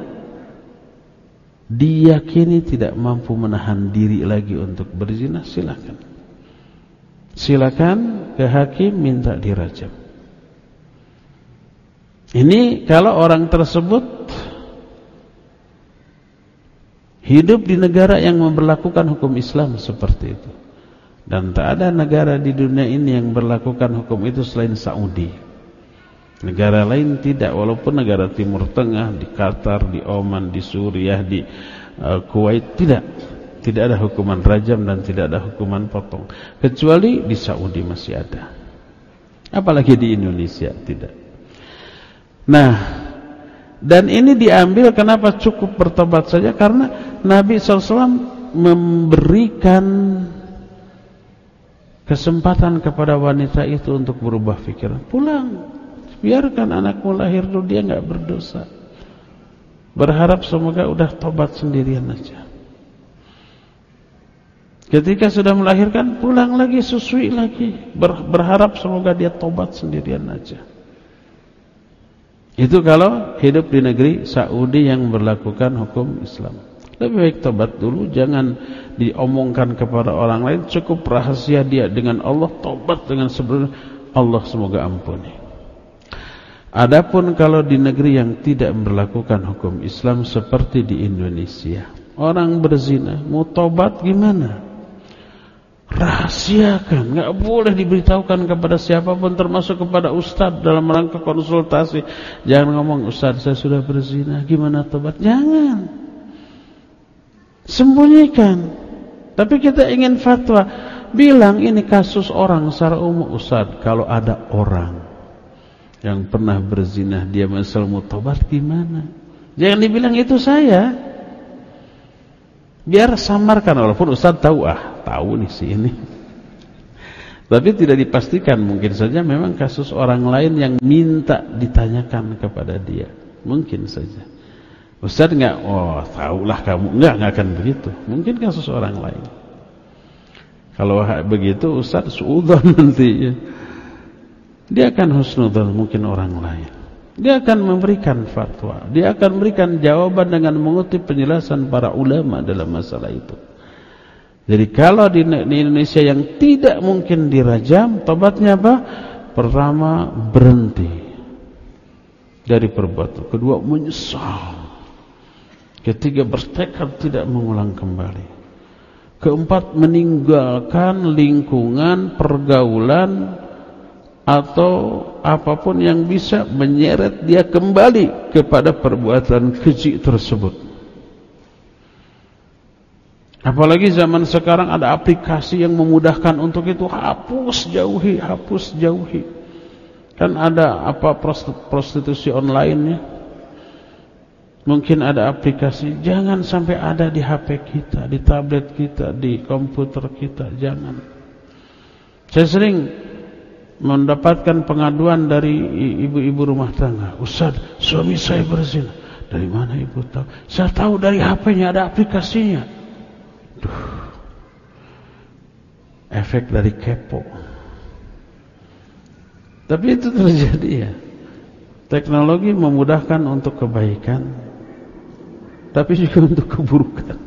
Speaker 1: diyakini tidak mampu menahan diri lagi untuk berzina, silakan ke hakim minta dirajam. Ini kalau orang tersebut hidup di negara yang memberlakukan hukum Islam seperti itu. Dan tak ada negara di dunia ini yang berlakukan hukum itu selain Saudi. Negara lain tidak, walaupun negara Timur Tengah, di Qatar, di Oman, di Suriah, di Kuwait, tidak ada hukuman rajam dan tidak ada hukuman potong. Kecuali di Saudi masih ada. Apalagi di Indonesia tidak. Nah, dan ini diambil kenapa cukup bertobat saja, karena Nabi SAW memberikan kesempatan kepada wanita itu untuk berubah pikiran. Pulang, biarkan anakmu lahir dulu, dia nggak berdosa. Berharap semoga udah tobat sendirian aja. Ketika sudah melahirkan, pulang lagi, susui lagi, berharap semoga dia tobat sendirian aja. Itu kalau hidup di negeri Saudi yang berlakukan hukum Islam. Lebih baik tobat dulu, jangan diomongkan kepada orang lain, cukup rahasia dia dengan Allah, tobat dengan sebenarnya, Allah semoga ampuni. Adapun kalau di negeri yang tidak berlakukan hukum Islam seperti di Indonesia, orang berzina mau tobat gimana? Rahasiakan, nggak boleh diberitahukan kepada siapapun, termasuk kepada ustadz dalam rangka konsultasi. Jangan ngomong, ustadz saya sudah berzina, gimana tobat? Jangan, sembunyikan. Tapi kita ingin fatwa, bilang ini kasus orang secara umum. Ustadz, kalau ada orang yang pernah berzina, dia masal mau tobat gimana? Jangan dibilang itu saya. Biar samarkan, walaupun ustadz tahu, tahu nih si ini. Tapi tidak dipastikan, mungkin saja memang kasus orang lain yang minta ditanyakan kepada dia. Mungkin saja. Ustadz enggak, tahulah kamu. Enggak akan begitu. Mungkin kasus orang lain. Kalau begitu ustadz suudzon nanti ya. Dia akan husnudzon mungkin orang lain. Dia akan memberikan fatwa. Dia akan memberikan jawaban dengan mengutip penjelasan para ulama dalam masalah itu. Jadi kalau di Indonesia yang tidak mungkin dirajam, tobatnya apa? Pertama, berhenti dari perbuatan. Kedua, menyesal. Ketiga, bertekad tidak mengulang kembali. Keempat, meninggalkan lingkungan pergaulan atau apapun yang bisa menyeret dia kembali kepada perbuatan keji tersebut. Apalagi zaman sekarang ada aplikasi yang memudahkan untuk itu. Hapus, jauhi. Kan ada apa prostitusi online ya. Mungkin ada aplikasi. Jangan sampai ada di HP kita, di tablet kita, di komputer kita. Jangan. Saya sering mendapatkan pengaduan dari ibu-ibu rumah tangga. Ustaz, suami saya berzina. Dari mana ibu tahu? Saya tahu dari HP-nya ada aplikasinya. Duh. Efek dari kepo. Tapi itu terjadi ya. Teknologi memudahkan untuk kebaikan, tapi juga untuk keburukan.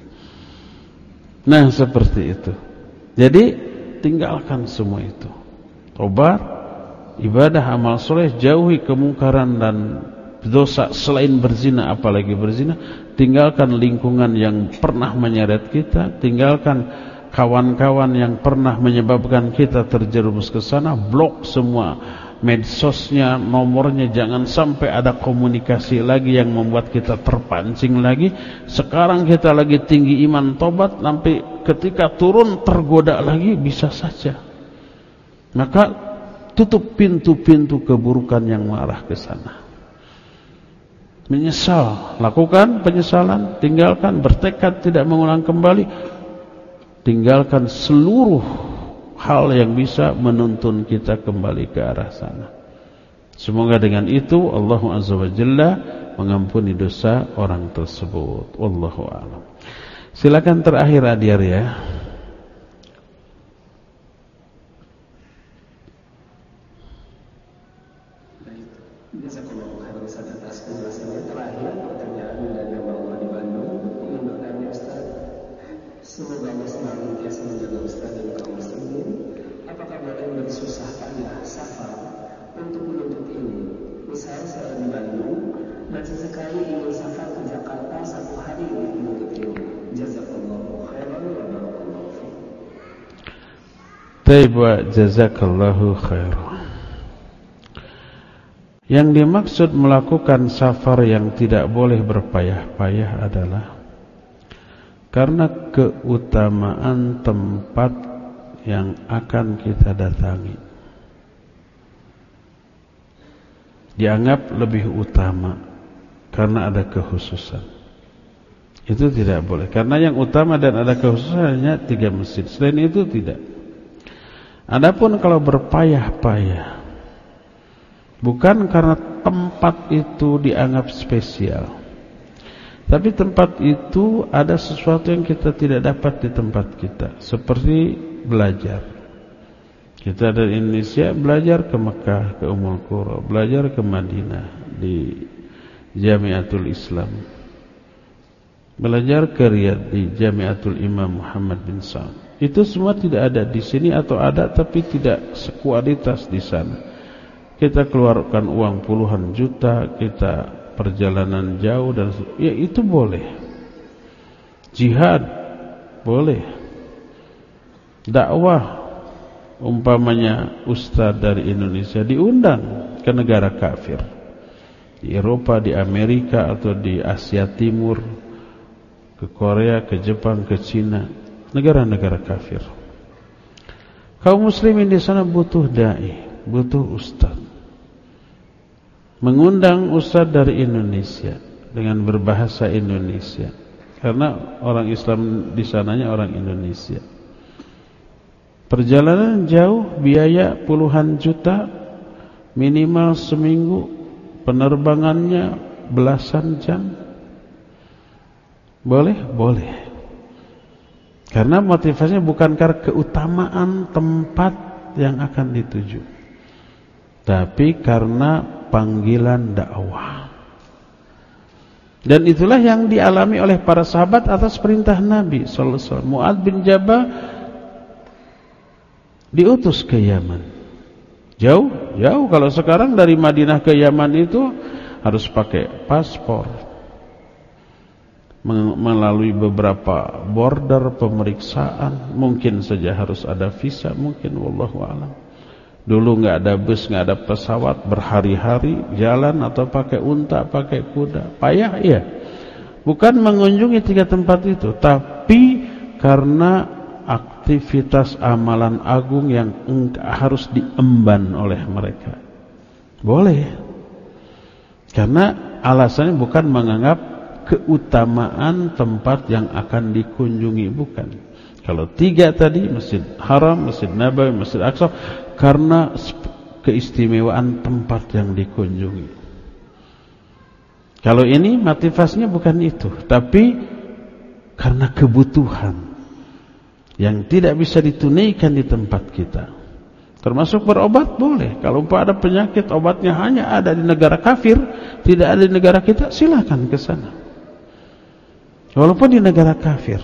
Speaker 1: Nah, seperti itu. Jadi, tinggalkan semua itu. Tobat, ibadah, amal soleh, jauhi kemungkaran dan dosa selain berzina, apalagi berzina. Tinggalkan lingkungan yang pernah menyeret kita, tinggalkan kawan-kawan yang pernah menyebabkan kita terjerumus ke sana, blok semua medsosnya, nomornya, jangan sampai ada komunikasi lagi yang membuat kita terpancing lagi. Sekarang kita lagi tinggi iman tobat, nanti ketika turun tergoda lagi bisa saja. Maka tutup pintu-pintu keburukan yang mengarah ke sana. Menyesal, lakukan penyesalan, tinggalkan, bertekad tidak mengulang kembali, tinggalkan seluruh hal yang bisa menuntun kita kembali ke arah sana. Semoga dengan itu Allah Azza wa Jalla mengampuni dosa orang tersebut. Wallahu a'lam. Silakan terakhir Adyar ya.
Speaker 2: Semoga Allah senantiasa menjaga Ustaz dan kaum muslimin. Apakah boleh bersusah payah safar untuk menuntut ilmu? Misalnya saya di Bandung dan sesekali ingin safar ke Jakarta 1 hari untuk menuntut ilmu. Jazakallahu khairan wa barakallahu fiik.
Speaker 1: Baik, jazakallahu khairan. Yang dimaksud melakukan safar yang tidak boleh berpayah-payah adalah karena keutamaan tempat yang akan kita datangi dianggap lebih utama karena ada kekhususan. Itu tidak boleh. Karena yang utama dan ada kekhususan hanya 3 masjid. Selain itu tidak. Adapun kalau berpayah-payah bukan karena tempat itu dianggap spesial, tapi tempat itu ada sesuatu yang kita tidak dapat di tempat kita. Seperti belajar. Kita dari Indonesia belajar ke Mekah, ke Ummul Qura, belajar ke Madinah di Jamiatul Islam, belajar ke Riyadh di Jamiatul Imam Muhammad bin Saud. Itu semua tidak ada di sini, atau ada tapi tidak sekualitas di sana. Kita keluarkan uang puluhan juta, kita perjalanan jauh, dan ya itu boleh. Jihad boleh. Dakwah, umpamanya ustaz dari Indonesia diundang ke negara kafir, di Eropa, di Amerika, atau di Asia Timur, ke Korea, ke Jepang, ke Cina, negara-negara kafir. Kaum muslimin di sana butuh dai, butuh ustaz. Mengundang ustaz dari Indonesia dengan berbahasa Indonesia, karena orang Islam di sananya orang Indonesia. Perjalanan jauh, biaya puluhan juta, minimal seminggu, penerbangannya belasan jam. Boleh? Boleh. Karena motivasinya bukan karena keutamaan tempat yang akan dituju, tapi karena panggilan dakwah. Dan itulah yang dialami oleh para sahabat atas perintah Nabi sallallahu alaihi wasallam. Mu'adz bin Jabal diutus ke Yaman. Jauh. Kalau sekarang dari Madinah ke Yaman itu harus pakai paspor, melalui beberapa border pemeriksaan, mungkin saja harus ada visa, mungkin, wallahu a'lam. Dulu nggak ada bus, nggak ada pesawat, berhari-hari jalan atau pakai unta, pakai kuda, payah ya. Bukan mengunjungi 3 tempat itu, tapi karena aktivitas amalan agung yang harus diemban oleh mereka. Boleh. Karena alasannya bukan menganggap keutamaan tempat yang akan dikunjungi, bukan. Kalau 3 tadi, Masjid Haram, Masjid Nabawi, Masjid Aqsa, karena keistimewaan tempat yang dikunjungi. Kalau ini motivasinya bukan itu, tapi karena kebutuhan yang tidak bisa ditunaikan di tempat kita. Termasuk berobat boleh. Kalau ada penyakit obatnya hanya ada di negara kafir, tidak ada di negara kita, silakan ke sana. Walaupun di negara kafir.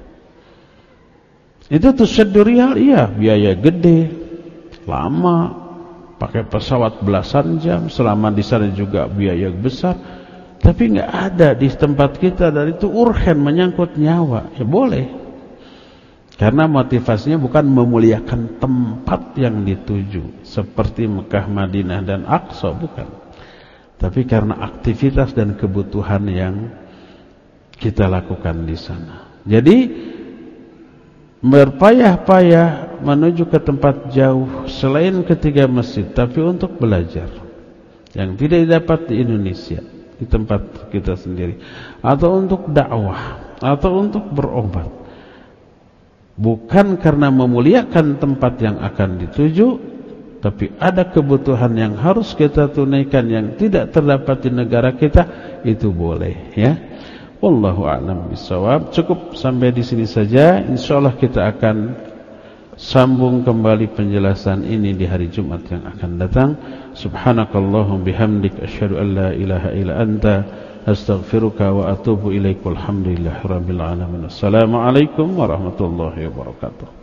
Speaker 1: Itu tusyaddu rihal, iya, biaya gede, lama, pakai pesawat belasan jam, selama di sana juga biaya besar. Tapi nggak ada di tempat kita, dan itu urgen, menyangkut nyawa. Ya boleh. Karena motivasinya bukan memuliakan tempat yang dituju seperti Mekah, Madinah dan Aqsa, bukan. Tapi karena aktivitas dan kebutuhan yang kita lakukan di sana. Jadi berpayah-payah menuju ke tempat jauh selain ketiga masjid, tapi untuk belajar yang tidak didapat di Indonesia, di tempat kita sendiri, atau untuk dakwah, atau untuk berobat. Bukan karena memuliakan tempat yang akan dituju, tapi ada kebutuhan yang harus kita tunaikan yang tidak terdapat di negara kita, itu boleh, ya. Wallahu a'lam bishawab. Cukup sampai di sini saja. Insyaallah kita akan sambung kembali penjelasan ini di hari Jumat yang akan datang. Subhanakallahum bihamdik asyhadu an la ilaha illa anta astaghfiruka wa atubu ilaik. Walhamdulillahirabbil alamin. Assalamualaikum warahmatullahi wabarakatuh.